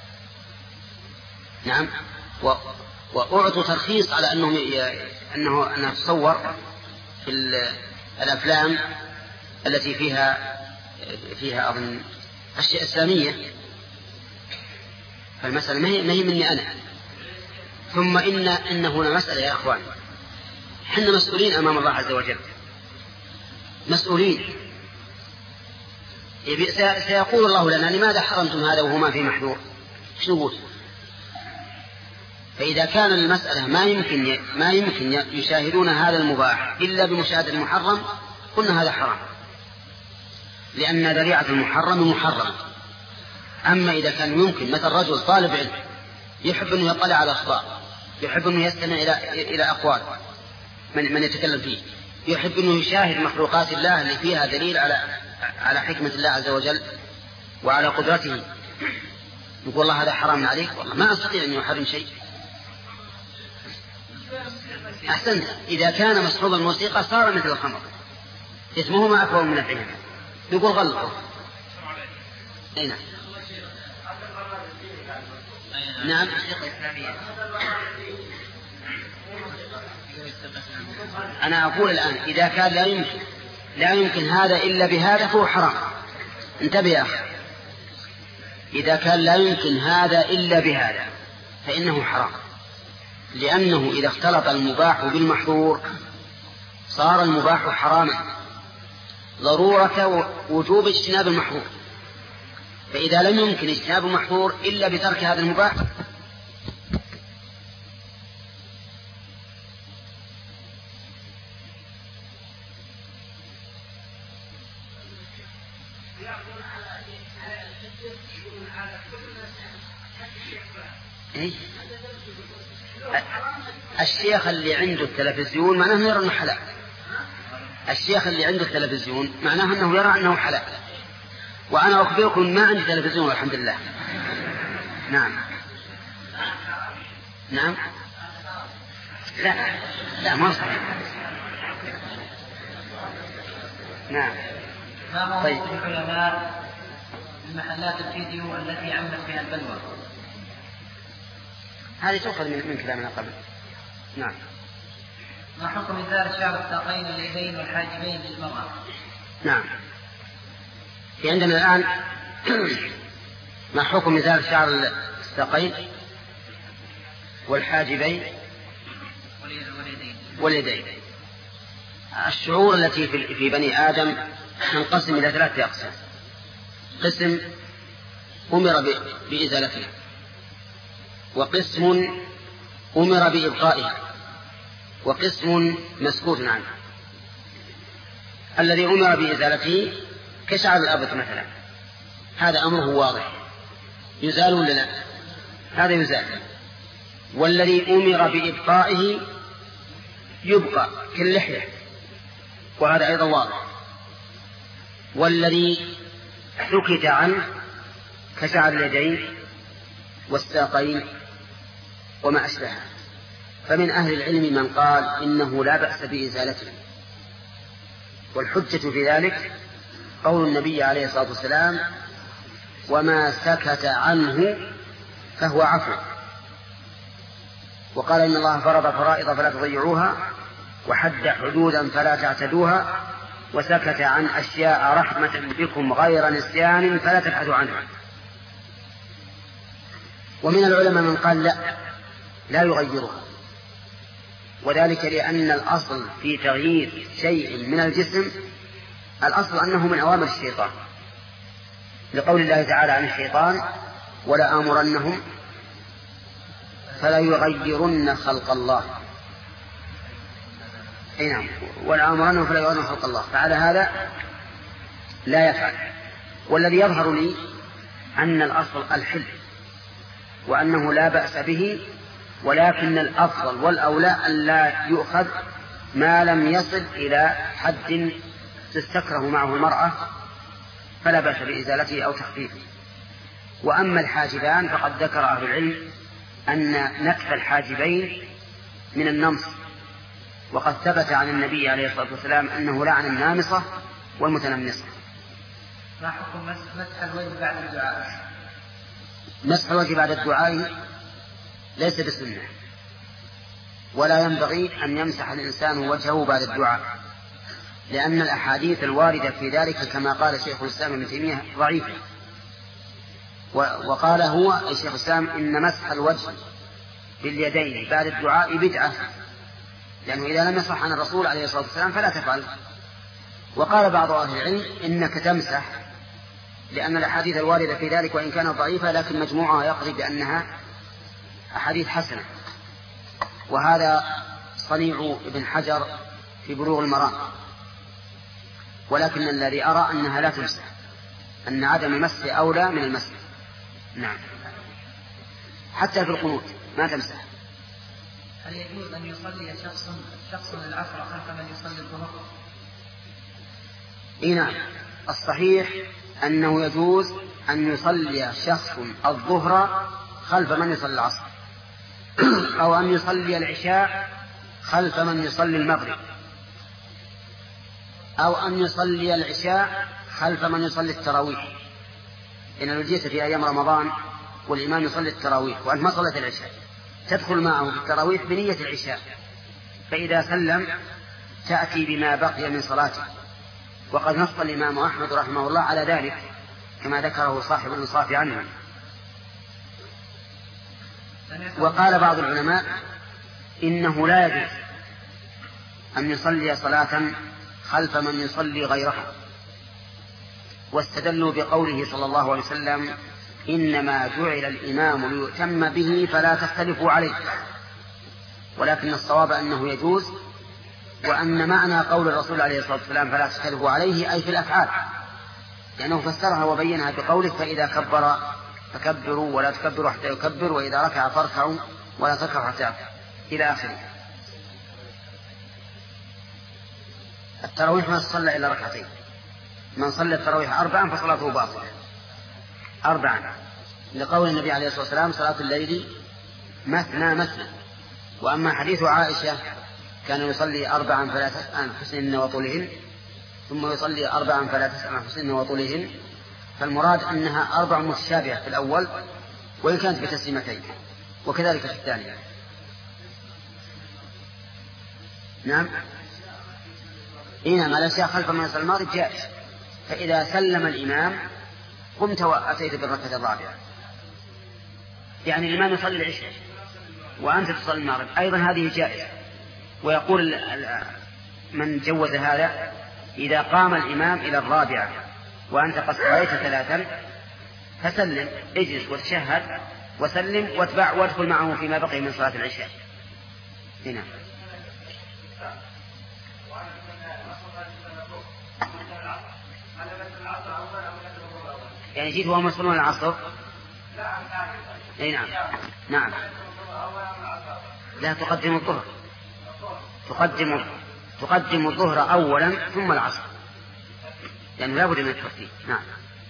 نعم. وأعطوا ترخيص على أنها تصور في الأفلام التي فيها أظن أشياء إسلامية، فالمسألة ما هي مني أنا. ثم إن هنا مسألة يا أخوان، حنا مسؤولين أمام الله عز وجل، مسؤولين. سيقول الله لنا لماذا حرمتم هذا وهو ما في محذور؟ شو نقول؟ فإذا كان المسألة ما يمكن يشاهدون هذا المباح إلا بمشاهدة المحرم، قلنا هذا حرام، لأن ذريعة المحرم محرم. أما إذا كان يمكن، مثل رجل طالب علم يحب أن يطلع على أخبار، يحب أن يستمع إلى أقوال من يتكلم فيه، يحب أن يشاهد مخلوقات الله اللي فيها دليل على حكمة الله عز وجل وعلى قدرته، يقول الله هذا حرام عليك، والله ما أستطيع أن يحرم شيء. أحسنت. إذا كان مصحوب الموسيقى صار مثل الخمر، اسمهما أكبر من نفعهما، يقول غلطه. أي نعم. نعم. أنا أقول الآن إذا كان لا يمكن هذا إلا بهذا فهو حرام. انتبه يا أخي، إذا كان لا يمكن هذا إلا بهذا فإنه حرام، لأنه إذا اختلط المباح بالمحظور صار المباح حراما، ضرورة وجوب اجتناب المحظور. فإذا لم يمكن اجتناب المحظور إلا بترك هذا المباح الشيخ اللي عنده التلفزيون معناه أنه يرى أنه حلال. الشيخ اللي عنده التلفزيون معناه أنه يرى أنه حلال، وأنا أخبركم ما عندي تلفزيون والحمد لله. نعم. نعم. لا ما صحيح. نعم. طيب. العلماء المحلات الفيديو التي عمت بها البلوى، هذه تؤخذ من كلامنا قبل. نعم. ما حكم إزالة شعر الساقين واليدين والحاجبين للمرأة؟ نعم. في عندنا الآن ما حكم إزالة شعر الساقين والحاجبين واليدين. الشعور التي في بني آدم تنقسم إلى 3 أقسام: قسم أمر بإزالتها، وقسم أمر بإبقائها، وقسم مسكوت عنه. الذي أمر بإزالته كشعر الأبط مثلا، هذا أمره واضح، يزال ولا لا؟ هذا يزال. والذي أمر بإبقائه يبقى كاللحية، وهذا أيضا واضح. والذي سكت عنه كشعر اليدين والساقين وما أشبهه. فمن أهل العلم من قال إنه لا بأس بإزالته، والحجة في ذلك قول النبي عليه الصلاة والسلام: وما سكت عنه فهو عفو. وقال: إن الله فرض فرائض فلا تضيعوها، وحد حدودا فلا تعتدوها، وسكت عن أشياء رحمة بكم غير نسيان فلا تبحثوا عنها. ومن العلماء من قال لا يغيرها، وذلك لأن الأصل في تغيير شيء من الجسم الأصل أنه من أوامر الشيطان، لقول الله تعالى عن الشيطان: ولا آمرنهم فلا يغيرن خلق الله. أي نعم، ولا آمرنهم فلا يغيرن خلق الله. فعلى هذا لا يفعل. والذي يظهر لي أن الأصل الحل، وأنه لا بأس به، ولكن الأفضل والأولى أن لا يؤخذ ما لم يصل إلى حد تستكره معه المرأة، فلا بأس بإزالته أو تخفيفه. وأما الحاجبان فقد ذكر أهل العلم أن نكف الحاجبين من النمص، وقد ثبت عن النبي عليه الصلاة والسلام أنه لعن النامصة والمتنمصة. ما حكم مسح الوجه بعد الدعاء؟ مسح الوجه بعد الدعاء ليس بسنة، ولا ينبغي أن يمسح الإنسان وجهه بعد الدعاء، لأن الأحاديث الواردة في ذلك كما قال شيخ الإسلام ابن تيمية ضعيفة. وقال هو الشيخ الإسلام إن مسح الوجه باليدين بعد الدعاء بدعة، لأنه إذا لم يصح عن الرسول عليه الصلاة والسلام فلا تفعل. وقال بعض أهل العلم إنك تمسح، لأن الأحاديث الواردة في ذلك وإن كانت ضعيفة لكن مجموعها يقضي بأنها أحاديث حسنة. وهذا صنيع ابن حجر في بلوغ المرام، ولكن الذي أرى أنها لا تمسح، أن عدم المسح أولى من المسح. نعم، حتى في القنوت ما تمسح. هل يجوز أن يصلي شخص العصر خلف من يصلي الظهر؟ نعم، الصحيح أنه يجوز أن يصلي شخص الظهر خلف من يصلي العصر، أو أن يصلي العشاء خلف من يصلي المغرب، أو أن يصلي العشاء خلف من يصلي التراويح. إن لو جئت في أيام رمضان والإمام يصلي التراويح وأنت ما صليت العشاء، تدخل معه في التراويح بنية العشاء، فإذا سلم تأتي بما بقي من صلاته. وقد نص الإمام أحمد رحمه الله على ذلك كما ذكره صاحب الإنصاف عنه. وقال بعض العلماء إنه لا يجوز أن يصلي صلاة خلف من يصلي غيرها، واستدلوا بقوله صلى الله عليه وسلم إنما جعل الإمام ليؤتم به فلا تختلفوا عليه. ولكن الصواب أنه يجوز، وأن معنى قول الرسول عليه الصلاة والسلام فلا تختلفوا عليه أي في الأفعال، لأنه فسرها وبينها بقوله فإذا كبر فكبروا ولا تكبروا حتى يكبر، وإذا ركع فاركعوا ولا تركعوا حتى يركع إلى آخره. التراويح ما تصلى إلا ركعتين، من صلى التراويح 4 فصلاته باطلة 4، لقول النبي عليه الصلاة والسلام صلاة الليل مثنى مثنى. وأما حديث عائشة كان يصلي 4 فلا تسأل عن حسنهن وطولهن، ثم يصلي 4 فلا تسأل عن حسنهن وطولهن، فالمراد أنها 4 متشابهة في الأول وإن كانت بتسليمتين، وكذلك في الثانية. نعم، إنما الأشياء خلف من يصلي المغرب جائز، فإذا سلم الإمام قمت وأتيت بالركعة الرابعة، يعني الإمام يصلي العشاء وأنت تصلي المغرب أيضا هذه جائزة. ويقول من جوز هذا إذا قام الإمام إلى الرابعة وأنت قد صليت 3 فسلم، اجلس وتشهد وسلم واتبع وادخل معه فيما بقي من صلاة العشاء. هنا يعني جيت وهم يصلون العصر. نعم نعم، لا تقدم الظهر، تقدم الظهر أولا ثم العصر، لأنه لا بد من الترتيب. نعم.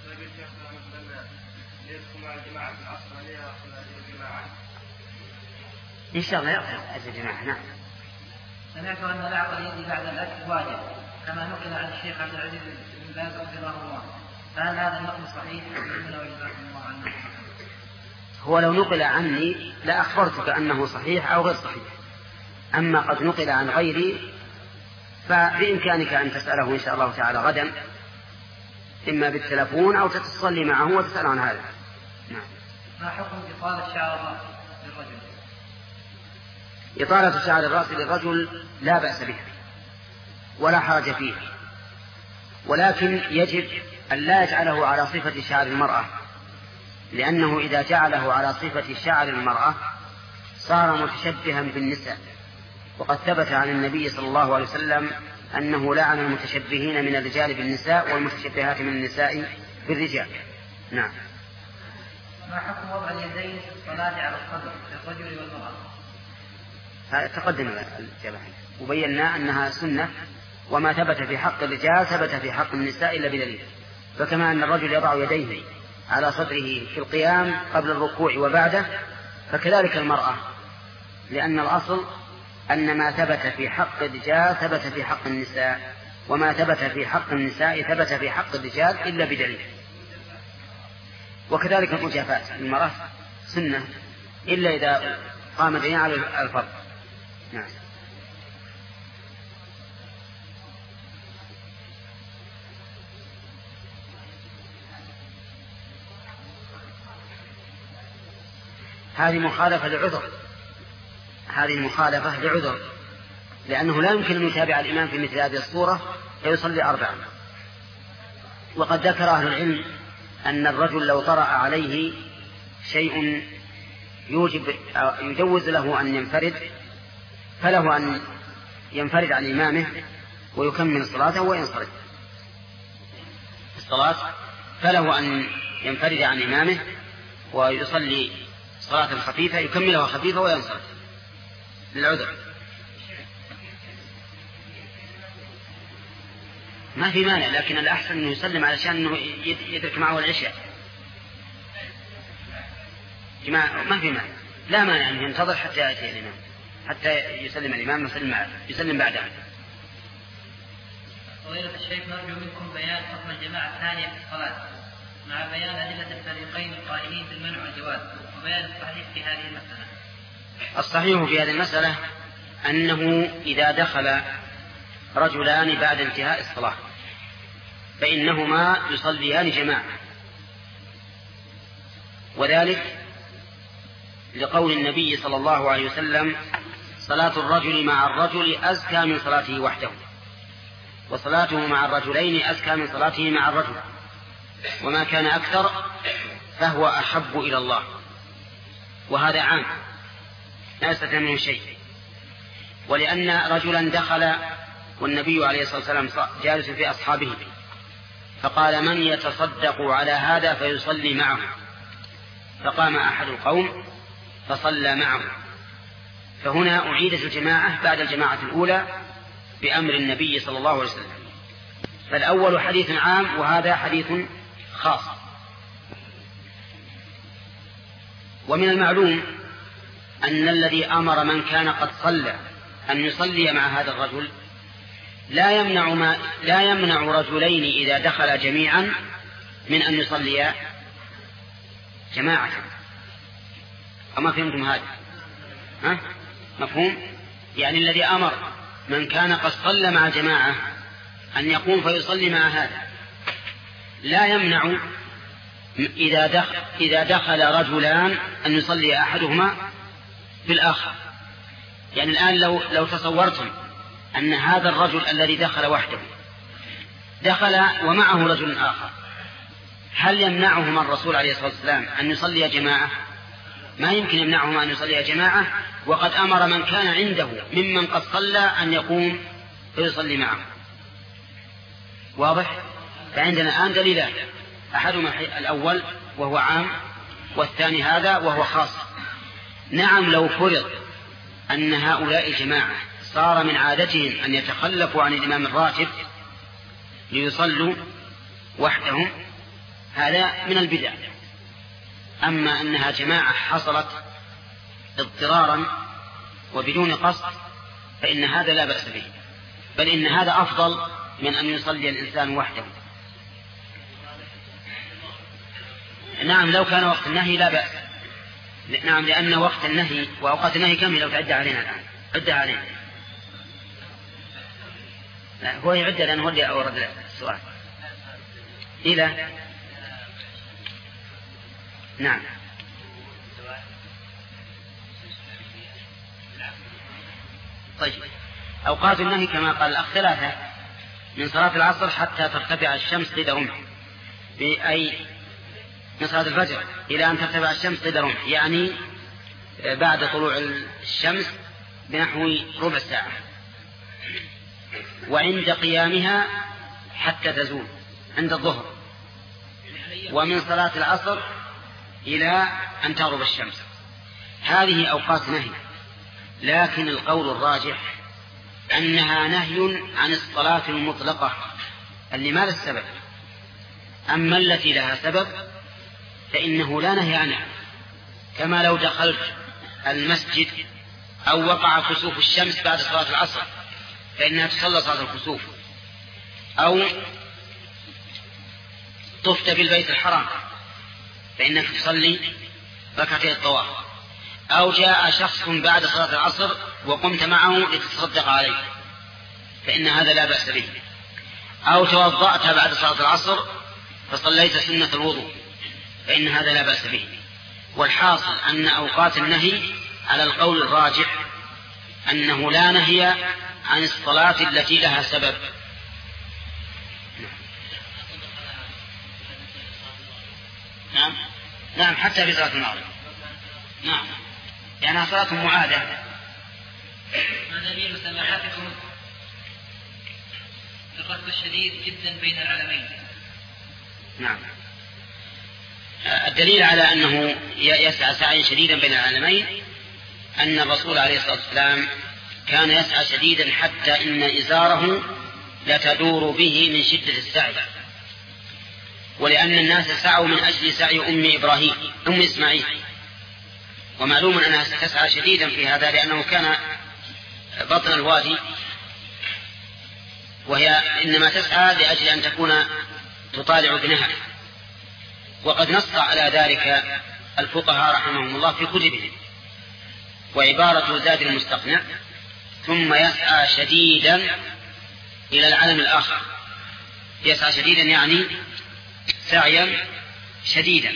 إن شاء الله يأخذ أجل جماعة. نعم. سمعت أن لعق اليد بعد الأكل واجب كما نقل عن الشيخ عبد العزيز بن باز رحمه الله، فهل هذا النقل صحيح؟ هو لو نقل عني لأخبرتك أنه صحيح أو غير صحيح، أما قد نقل عن غيري فبإمكانك أن تسأله إن شاء الله تعالى غدا، إما بالتلفون أو تتصل لي معه وتسأل عن هذا. نعم. ما حكم إطالة شعر الرأس للرجل؟ إطالة شعر الرأس للرجل لا بأس به ولا حرج فيه، ولكن يجب أن لا يجعله على صفة شعر المرأة، لأنه إذا جعله على صفة شعر المرأة صار متشبها بالنساء، وقد ثبت عن النبي صلى الله عليه وسلم أنه لعن المتشبهين من الرجال بالنساء والمتشبهات من النساء بالرجال. نعم. ما حكم وضع اليدين في الصلاة على الصدر للرجل والمرأة؟ تقدم الإجابة وبينا أنها سنة، وما ثبت في حق الرجال ثبت في حق النساء إلا بدليل. فكما أن الرجل يضع يديه على صدره في القيام قبل الركوع وبعده، فكذلك المرأة، لأن الأصل أن ما ثبت في حق الرجال ثبت في حق النساء، وما ثبت في حق النساء ثبت في حق الرجال إلا بدليل. وكذلك المجافاة المرأة سنة إلا إذا قام الدليل على الفرض. نعم. هذه مخالفة لعذر، لأنه لا يمكن أن يتابع الإمام في مثل هذه الصورة فيصلي 4. وقد ذكر أهل العلم أن الرجل لو طرأ عليه شيء يجوز له أن ينفرد، فله أن ينفرد عن إمامه ويكمل صلاته وينصرف الصلاة، فله أن ينفرد عن إمامه ويصلي صلاة خفيفة يكملها خفيفة وينصرف للعذر. ما في مانع، لكن الأحسن أنه يسلم علشان أنه يدرك معه العشاء. جماعة ما في مانع، لا مانع أن ينتظر حتى يأتي الإمام، حتى يسلم الإمام يسلم بعده. فضيلة الشيخ، نرجو منكم بيان حكم الجماعة الثانية في الصلاة مع بيان أدلة الفريقين القائلين بالمنع والجواز، وبيان الصحيح في هذه المسألة. الصحيح في هذه المسألة أنه إذا دخل رجلان بعد انتهاء الصلاة فإنهما يصليان جماعة، وذلك لقول النبي صلى الله عليه وسلم: صلاة الرجل مع الرجل أزكى من صلاته وحده، وصلاته مع الرجلين أزكى من صلاته مع الرجل، وما كان أكثر فهو أحب إلى الله. وهذا عام لا يستثنى منه شيء. ولأن رجلا دخل والنبي عليه الصلاة والسلام جالس في أصحابه فقال: من يتصدق على هذا فيصلي معه؟ فقام أحد القوم فصلى معه. فهنا أعيدت الجماعة بعد الجماعة الأولى بأمر النبي صلى الله عليه وسلم. فالأول حديث عام وهذا حديث خاص. ومن المعلوم أن الذي أمر من كان قد صلى أن يصلي مع هذا الرجل لا يمنع رجلين إذا دخل جميعا من أن يصليا جماعة. أما فهمتم هذا؟ مفهوم؟ يعني الذي أمر من كان قد صلى مع جماعة أن يقوم فيصلي مع هذا لا يمنع إذا دخل رجلان أن يصلي أحدهما في الآخر. يعني الآن لو تصورتم أن هذا الرجل الذي دخل وحده دخل ومعه رجل آخر، هل يمنعهما الرسول عليه الصلاة والسلام أن يصلي جماعة؟ ما يمكن يمنعهما أن يصلي جماعة، وقد أمر من كان عنده ممن قد صلى أن يقوم فيصلي معه. واضح؟ فعندنا الآن دليلان: أحدهما الأول وهو عام، والثاني هذا وهو خاص. نعم، لو فرض أن هؤلاء جماعة صار من عادتهم أن يتخلفوا عن الإمام الراتب ليصلوا وحدهم، هذا من البدع. أما أنها جماعة حصلت اضطرارا وبدون قصد فإن هذا لا بأس به، بل إن هذا أفضل من أن يصلي الإنسان وحده. نعم، لو كان وقت النهي لا بأس. نعم، لأن وقت النهي وأوقات النهي كم لو تعدى علينا الآن؟ عدى علينا. لا، هو يعد لأنه هو اللي أورد السؤال إلى. نعم. طيب، أوقات النهي كما قال الأخ 3: من صلاة العصر حتى ترتفع الشمس قيد رمح، أي من صلاة الفجر إلى أن ترتفع الشمس قيد رمح، يعني بعد طلوع الشمس بنحو ربع ساعة، وعند قيامها حتى تزول عند الظهر، ومن صلاة العصر إلى أن تغرب الشمس. هذه أوقات نهي، لكن القول الراجح أنها نهي عن الصلاة المطلقة اللي ما لها السبب. أما التي لها سبب فإنه لا نهي عنها، كما لو دخلت المسجد أو وقع كسوف الشمس بعد صلاة العصر فإنها تصلى صلاة الكسوف. أو طفت بالبيت الحرام فإنك تصلي ركعتي الطواف، أو جاء شخص بعد صلاة العصر وقمت معه لتتصدق عليه فإن هذا لا بأس به، أو توضأت بعد صلاة العصر فصليت سنة الوضوء فإن هذا لا بأس به. والحاصل أن أوقات النهي على القول الراجح أنه لا نهي عن الصلاة التي لها سبب. نعم حتى في صلاة المغرب، نعم لأنها صلاة معادة. ما دليل سماحتكم الرفض الشديد جدا بين العالمين؟ نعم، الدليل على أنه يسعى سعيا شديدا بين العالمين أن الرسول عليه الصلاة والسلام كان يسعى شديدا حتى إن إزاره لتدور به من شدة السعي، ولأن الناس سعوا من أجل سعي أم إسماعيل، ومعلوم أنها تسعى شديدا في هذا لأنه كان بطن الوادي، وهي إنما تسعى لأجل أن تكون تطالع بنهر. وقد نص على ذلك الفقهاء رحمهم الله في كتبهم، وعبارة زاد المستقنع ثم يسعى شديدا إلى العالم الآخر. يسعى شديدا يعني سعيا شديدا.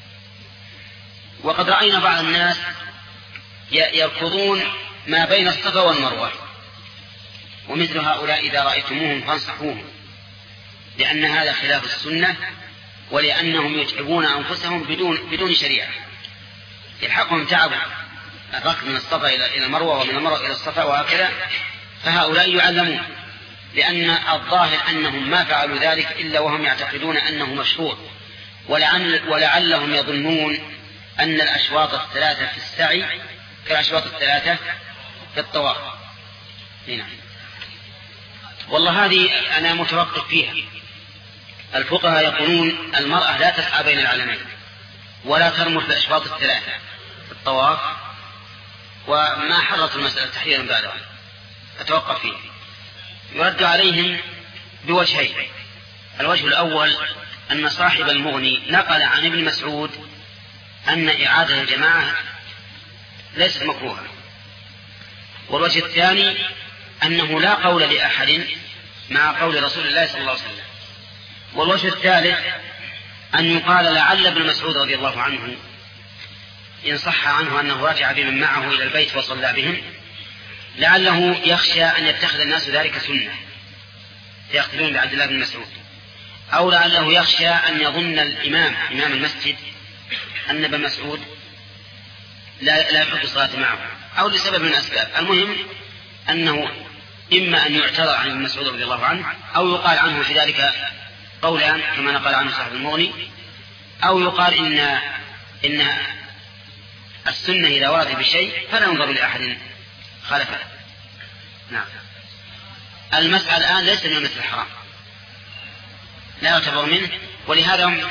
وقد رأينا بعض الناس يركضون ما بين الصفا والمروة، ومثل هؤلاء إذا رأيتموهم فانصحوهم، لأن هذا خلاف السنة، ولأنهم يتعبون أنفسهم بدون شريعة، يلحقهم تعب الركض من الصفا إلى المروة ومن المروة إلى الصفا وهكذا. فهؤلاء يعلمون، لأن الظاهر أنهم ما فعلوا ذلك إلا وهم يعتقدون أنه مشروع، ولعلهم يظنون أن الأشواط الثلاثة في السعي كالأشواط الثلاثة في الطواف. هنا والله هذه أنا متوقف فيها. الفقهاء يقولون المرأة لا تسعى بين العالمين ولا ترمر في الأشواط الثلاثة في الطواف، وما حرت المسألة تحريرا بعدها، أتوقف فيه. يرد عليهم بوجهين. الوجه الأول أن صاحب المغني نقل عن ابن مسعود أن إعادة الجماعة ليست مكروهة. والوجه الثاني أنه لا قول لأحد مع قول رسول الله صلى الله عليه وسلم. والوجه الثالث أن يقال لعل ابن مسعود رضي الله عنه إن صح عنه أنه رجع بمن معه إلى البيت وصلى بهم، لعله يخشى أن يتخذ الناس ذلك سنة فيقتدون بعبد الله بن مسعود، أو لعله يخشى أن يظن إمام المسجد أن ابن مسعود لا يحب الصلاة معه، أو لسبب من الأسباب. المهم أنه إما أن يعتذر عن ابن مسعود رضي الله عنه، أو يقال عنه في ذلك قولان كما نقل عنه صاحب المغني، أو يقال إن السنة إذا وردت بشيء فلا ينظر لأحد خالفه. نعم. المسعى الآن ليس من مثل الحرام، لا يعتبر منه، ولهذا هم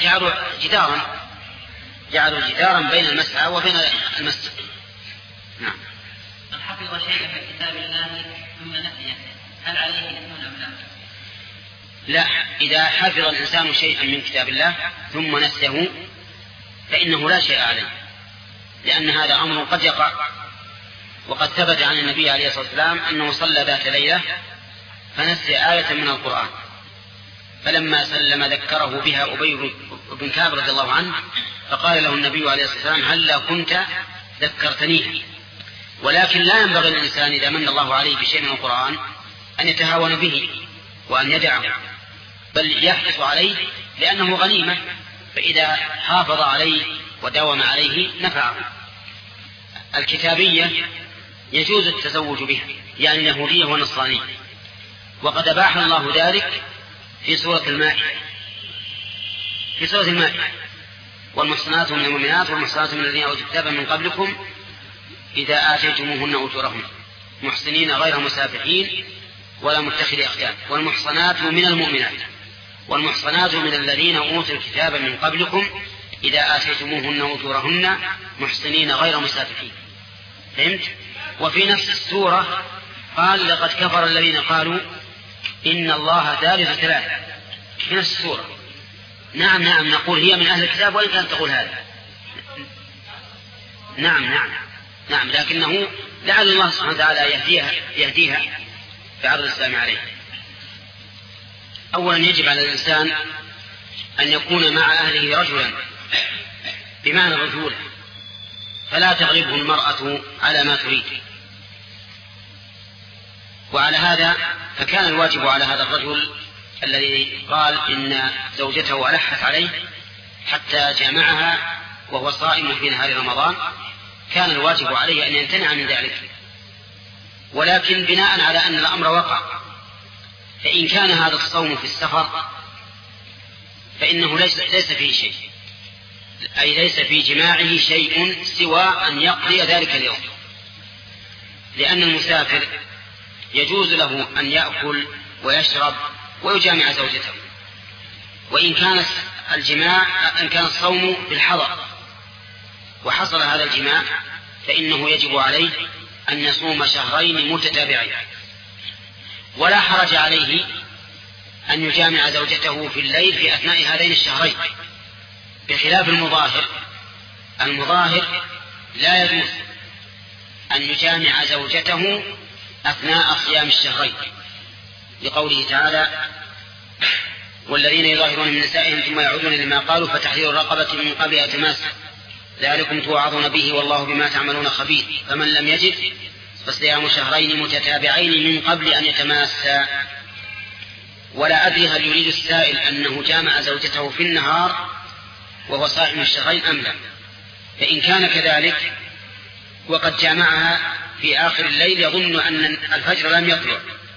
جعلوا جدارا بين المسعى وبين المسجد. نعم. من حفظ شيئا من كتاب الله ثم نسيه هل عليه إثم أم لا؟ لا، إذا حفظ الإنسان شيئا من كتاب الله ثم نسيه فإنه لا شيء عليه، لأن هذا أمر قد يقع. وقد ثبت عن النبي عليه الصلاة والسلام أنه صلى ذات ليلة فنسي آية من القرآن، فلما سلم ذكره بها أبي بن كعب رضي الله عنه، فقال له النبي عليه الصلاة والسلام هلا كنت ذكرتنيه. ولكن لا ينبغي الإنسان إذا من الله عليه بشيء من القرآن أن يتهاون به وأن يدعه، بل يحرص عليه لأنه غنيمة، فإذا حافظ عليه وداوم عليه نفعه. الكتابية يجوز التزوج بها، يعني اليهودية والنصرانية، وقد أباح الله ذلك في سورة المائدة. والمحصنات من المؤمنات والمحصنات من الذين أوتوا الكتاب من قبلكم إذا آتيتموهن أجورهن محصنين غير مسافحين ولا متخذي أخدان، والمحصنات من المؤمنات والمحصنات من الذين أوتوا الكتاب من قبلكم إذا آتيتموهن أجورهن محصنين غير مسافحين. فهمت؟ وفي نفس السورة قال لقد كفر الذين قالوا إن الله ثالث ثلاثة في نفس السورة. نعم نقول هي من أهل الكتاب وإن كانت تقول هذا. نعم لكنه لعل الله سبحانه وتعالى يهديها بعرض السلام عليه. أولا يجب على الإنسان أن يكون مع أهله رجلا بمعنى الرجولة، فلا تغلبه المرأة على ما تريد. وعلى هذا فكان الواجب على هذا الرجل الذي قال إن زوجته ألحت عليه حتى جامعها وهو صائم في نهار رمضان، كان الواجب عليه أن يمتنع من ذلك، ولكن بناء على أن الأمر وقع. فإن كان هذا الصوم في السفر فإنه ليس فيه شيء، أي ليس في جماعه شيء سوى أن يقضي ذلك اليوم، لأن المسافر يجوز له أن يأكل ويشرب ويجامع زوجته. وإن كان الصوم في الحضر وحصل هذا الجماع فإنه يجب عليه أن يصوم شهرين متتابعين، ولا حرج عليه أن يجامع زوجته في الليل في أثناء هذين الشهرين، بخلاف المظاهر لا يجوز أن يجامع زوجته أثناء صيام الشهرين، لقوله تعالى: والذين يظاهرون من نسائهم ثم يعودون لما قالوا فتحرير رقبة من قبل أن تماسوا ذلكم توعظون به والله بما تعملون خبير فمن لم يجد فصيام شهرين متتابعين من قبل أن يتماسا. ولا أدري هل يريد السائل أنه جامع زوجته في النهار وهو صائم الشهرين أم لا. فإن كان كذلك وقد جامعها في آخر الليل يظن أن الفجر لم يطلع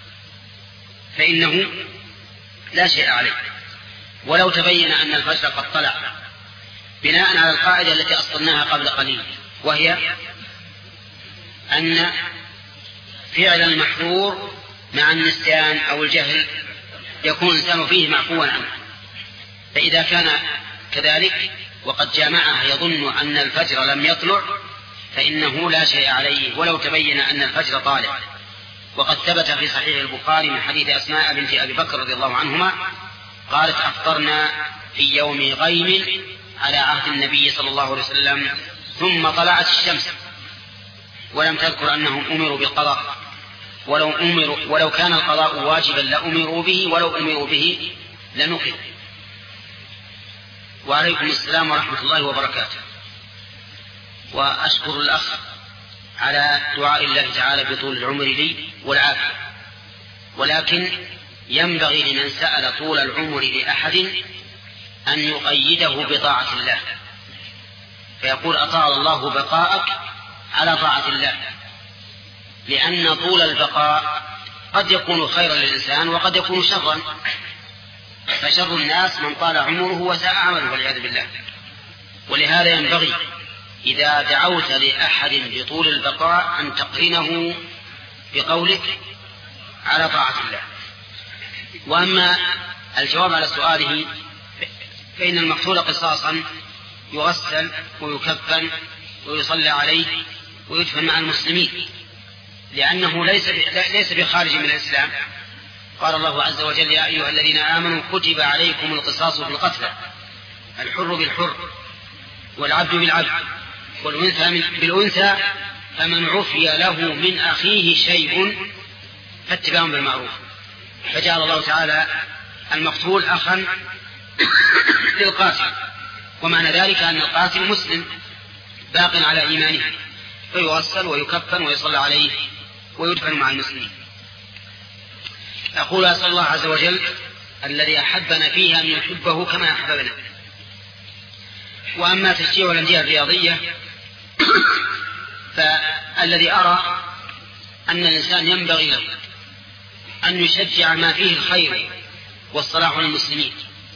فإنه لا شيء عليه، ولو تبين أن الفجر قد طلع، بناء على القاعدة التي أصلناها قبل قليل، وهي أن فعل المحظور مع النسيان أو الجهل يكون الإنسان فيه معفوا عنه. فإذا كان كذلك وقد جامعها يظن أن الفجر لم يطلع فإنه لا شيء عليه ولو تبين أن الفجر طالع. وقد ثبت في صحيح البخاري من حديث أسماء بنت أبي بكر رضي الله عنهما قالت: أفطرنا في يوم غيم على عهد النبي صلى الله عليه وسلم ثم طلعت الشمس، ولم تذكر أنهم أمروا بالقضاء، ولو كان القضاء واجبا لأمروا به، ولو أمروا به لنقض. وعليكم السلام ورحمة الله وبركاته. وأشكر الأخ على دعاء الله تعالى بطول العمر لي والعافية، ولكن ينبغي لمن سأل طول العمر لأحد أن يقيده بطاعة الله، فيقول: أطال الله بقاءك على طاعة الله، لأن طول البقاء قد يكون خيرا للإنسان وقد يكون شرا، فشر الناس من طال عمره وساء عمله والعياذ بالله. ولهذا ينبغي إذا دعوت لأحد بطول البقاء أن تقرنه بقولك على طاعة الله. وأما الجواب على سؤاله فإن المقتول قصاصا يغسل ويكفن ويصلى عليه ويدفن مع المسلمين، لأنه ليس بخارج من الإسلام. قال الله عز وجل: يا أيها الذين آمنوا كتب عليكم القصاص في القتلى، الحر بالحر والعبد بالعبد والأنثى بالأنثى، فمن عفي له من أخيه شيء فاتباع بالمعروف. فجعل الله تعالى المقتول أخا للقاتل، ومعنى ذلك أن القاتل مسلم باق على إيمانه، فيغسل ويكفن ويصلى عليه ويدفن مع المسلمين. أقول: أسأل الله عز وجل الذي أحبنا فيها أن يحبه كما أحببنا. وأما تشجيع الأندية الرياضية فالذي أرى أن الإنسان ينبغي له أن يشجع ما فيه الخير والصلاح للمسلمين،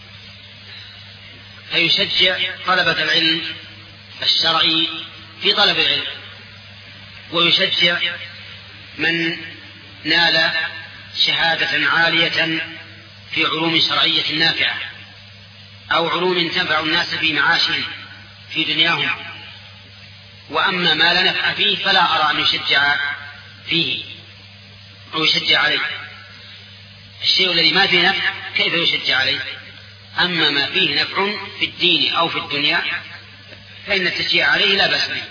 فيشجع طلبة العلم الشرعي في طلب العلم، ويشجع من نال شهادة عالية في علوم شرعية نافعة أو علوم تنفع الناس في معاشهم في دنياهم. وأما ما لا نفع فيه فلا أرى أن يشجع فيه أو يشجع عليه. الشيء الذي ما فيه نفع كيف يشجع عليه؟ أما ما فيه نفع في الدين أو في الدنيا فإن التشجيع عليه لا بأس به.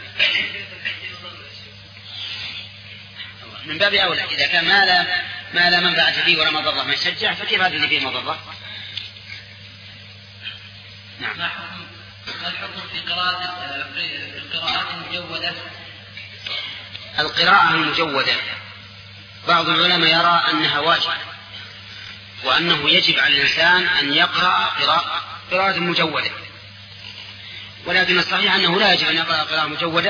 من باب أولى إذا كان ما لا منفعة فيه ولا مضرة ما يشجع، فكيف هذا اللي فيه مضرة؟ نعم. ما الحكم في القراءات المجودة؟ القراءة المجودة بعض العلماء يرى أنها واجب، وأنه يجب على الإنسان أن يقرأ قراءة مجودة، ولكن الصحيح أنه لا يجب أن يقرأ قراءة مجودة،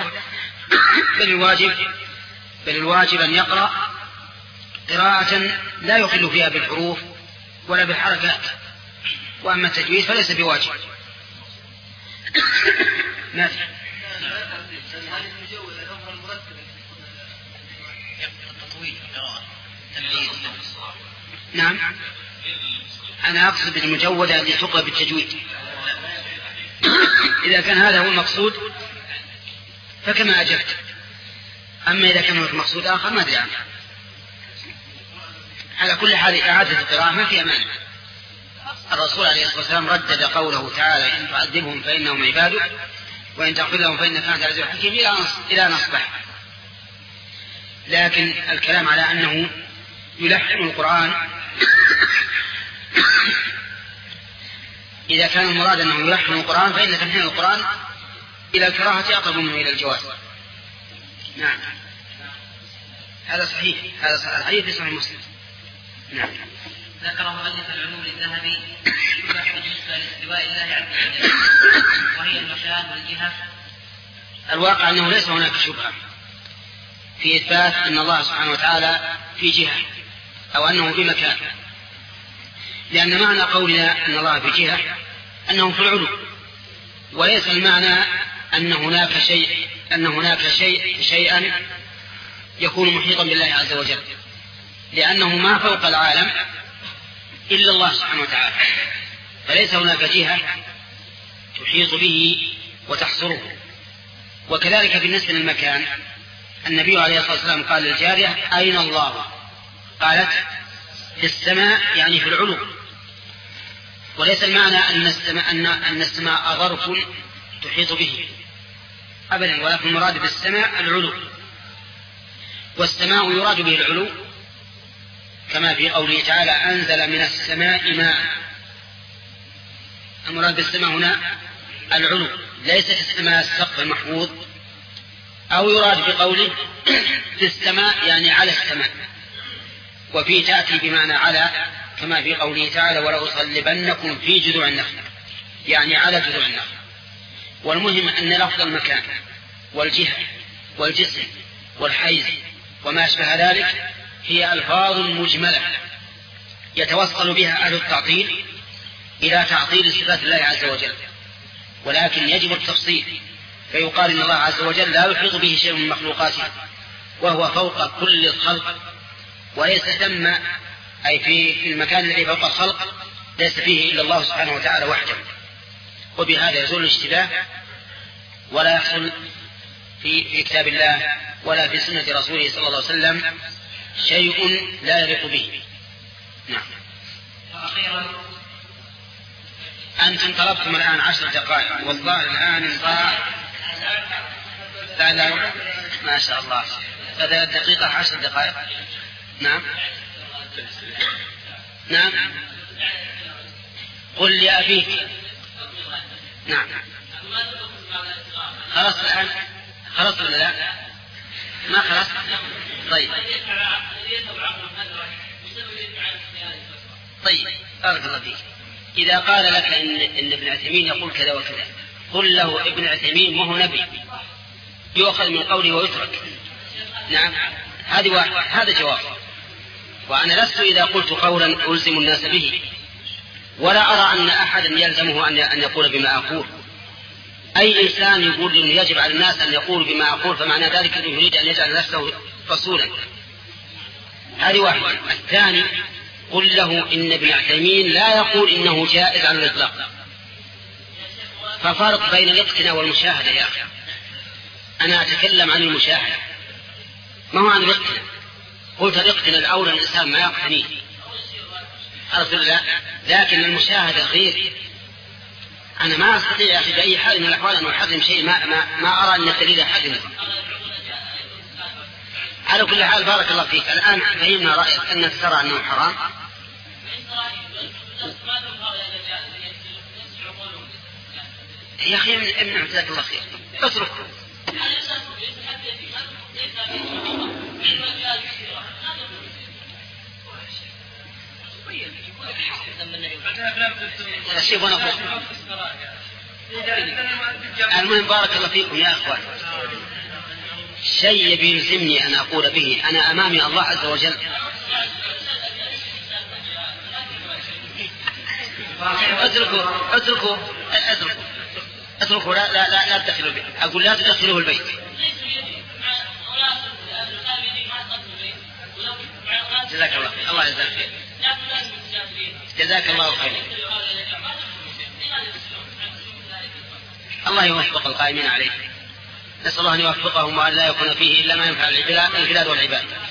بل الواجب أن يقرأ قراءة لا يخل فيها بالحروف ولا بالحركات، وأما التجويد فليس بواجب. نعم، أنا أقصد المجودة التي تقرأ بالتجويد. إذا كان هذا هو المقصود فكما أجبت، أما إذا كان المقصود آخر ما أدري عنه. على كل حال إعادة القراءة ما فيها مانع. الرسول عليه الصلاة والسلام ردد قوله تعالى: إن تعذبهم فإنهم عبادك وإن تغفر لهم فإنك أنت العزيز الحكيم إلى نصبح. لكن الكلام على أنه يلحن القرآن إذا كان المراد أنه يلحن القرآن فإن تلحين القرآن إلى الكراهة أقرب منه إلى الجواز. نعم، هذا صحيح، هذا صحيح في صحيح مسلم. نعم. ذكر مؤلف العلوم الذهبي بالنسبة لاستواء الله عز وجل، وهي المكان والجهة. الواقع أنه ليس هناك شبهة في إثبات أن الله سبحانه وتعالى في جهة أو أنه في مكان، لأن معنى قولنا أن الله في جهة أنه في العلو، وليس المعنى أن هناك شيئا يكون محيطا بالله عز وجل، لأنه ما فوق العالم إلا الله سبحانه وتعالى، فليس هناك جهة تحيط به وتحصره. وكذلك بالنسبة للمكان، النبي عليه الصلاة والسلام قال للجارية: أين الله؟ قالت: في السماء، يعني في العلو. وليس المعنى أن السماء ظرف تحيط به أبدا، ولكن المراد بالسماء العلو، والسماء يراد به العلو كما في قوله تعالى: أنزل من السماء ماء. المراد بالسماء هنا العلو، ليست السماء السقف المحفوظ. أو يراد بقوله في السماء يعني على السماء، وفي تأتي بمعنى على كما في قوله تعالى: ولأصلبنكم في جذوع النخل، يعني على جذوع النخل. والمهم أن لفظ المكان والجهة والجسم والحيز وما أشبه ذلك هي ألفاظ مجملة يتوصل بها أهل التعطيل إلى تعطيل صفات الله عز وجل، ولكن يجب التفصيل، فيقال إن الله عز وجل لا يحيط به شيء من مخلوقاته، وهو فوق كل الخلق، وليس ثم أي في المكان الذي فوق الخلق ليس فيه إلا الله سبحانه وتعالى وحده. وبهذا يزول الاشتباه، ولا يحصل في كتاب الله ولا في سنة رسوله صلى الله عليه وسلم شيء لا يليق به. نعم. وأخيرا، أنتم طلبتم الآن 10 دقائق، والله الآن انضاع. لا ما شاء الله، هذا دقيقة 10 دقائق. نعم نعم، قل لأبيك. نعم، خلاص الآن، خلاص ولا لا؟ ما خلاص. طيب بارك الله فيك. إذا قال لك إن ابن عثيمين يقول كذا وكذا، قل له ابن عثيمين ما هو نبي يؤخذ من قوله ويترك. نعم، هذه واحد، هذا جواب. وأنا لست إذا قلت قولا ألزم الناس به، ولا أرى أن أحدا يلزمه أن يقول بما أقول. أي إنسان يقول إنه يجب على الناس أن يقول بما أقول فمعنى ذلك أنه يريد أن يجعل نفسه رسولا. هذه واحد. الثاني، قل له إن ابن عثيمين لا يقول إنه جائز على الإطلاق. ففرق بين الاقتناء والمشاهدة يا أخي. أنا أتكلم عن المشاهدة ما هو عن الاقتناء. قلت الاقتناء الأولى الإنسان ما يقتنيه، أرسل لا، لكن المشاهدة غير. أنا ما أستطيع يا أخي بأي حال من الأحوال أن أحرم شيء ما أرى أن الدليل يحرمه. على كل حال بارك الله فيك، الآن فهمنا رأيك أنك ترى أنه حرام. يا أخي امنع جزاك الله خير، اترك. المهم بارك الله فيكم يا أخوان، شيء يلزمني أن أقول به أنا أمامي الله عز وجل. اتركوا لا تدخلوا البيت. أقول لا تدخلوه البيت. جزاك الله يجزاك خير. جزاك الله خير. الله يوفق القائمين عليه، نسأل الله أن يوفقهم وأن لا يكون فيه إلا ما ينفع البلاد والعباد.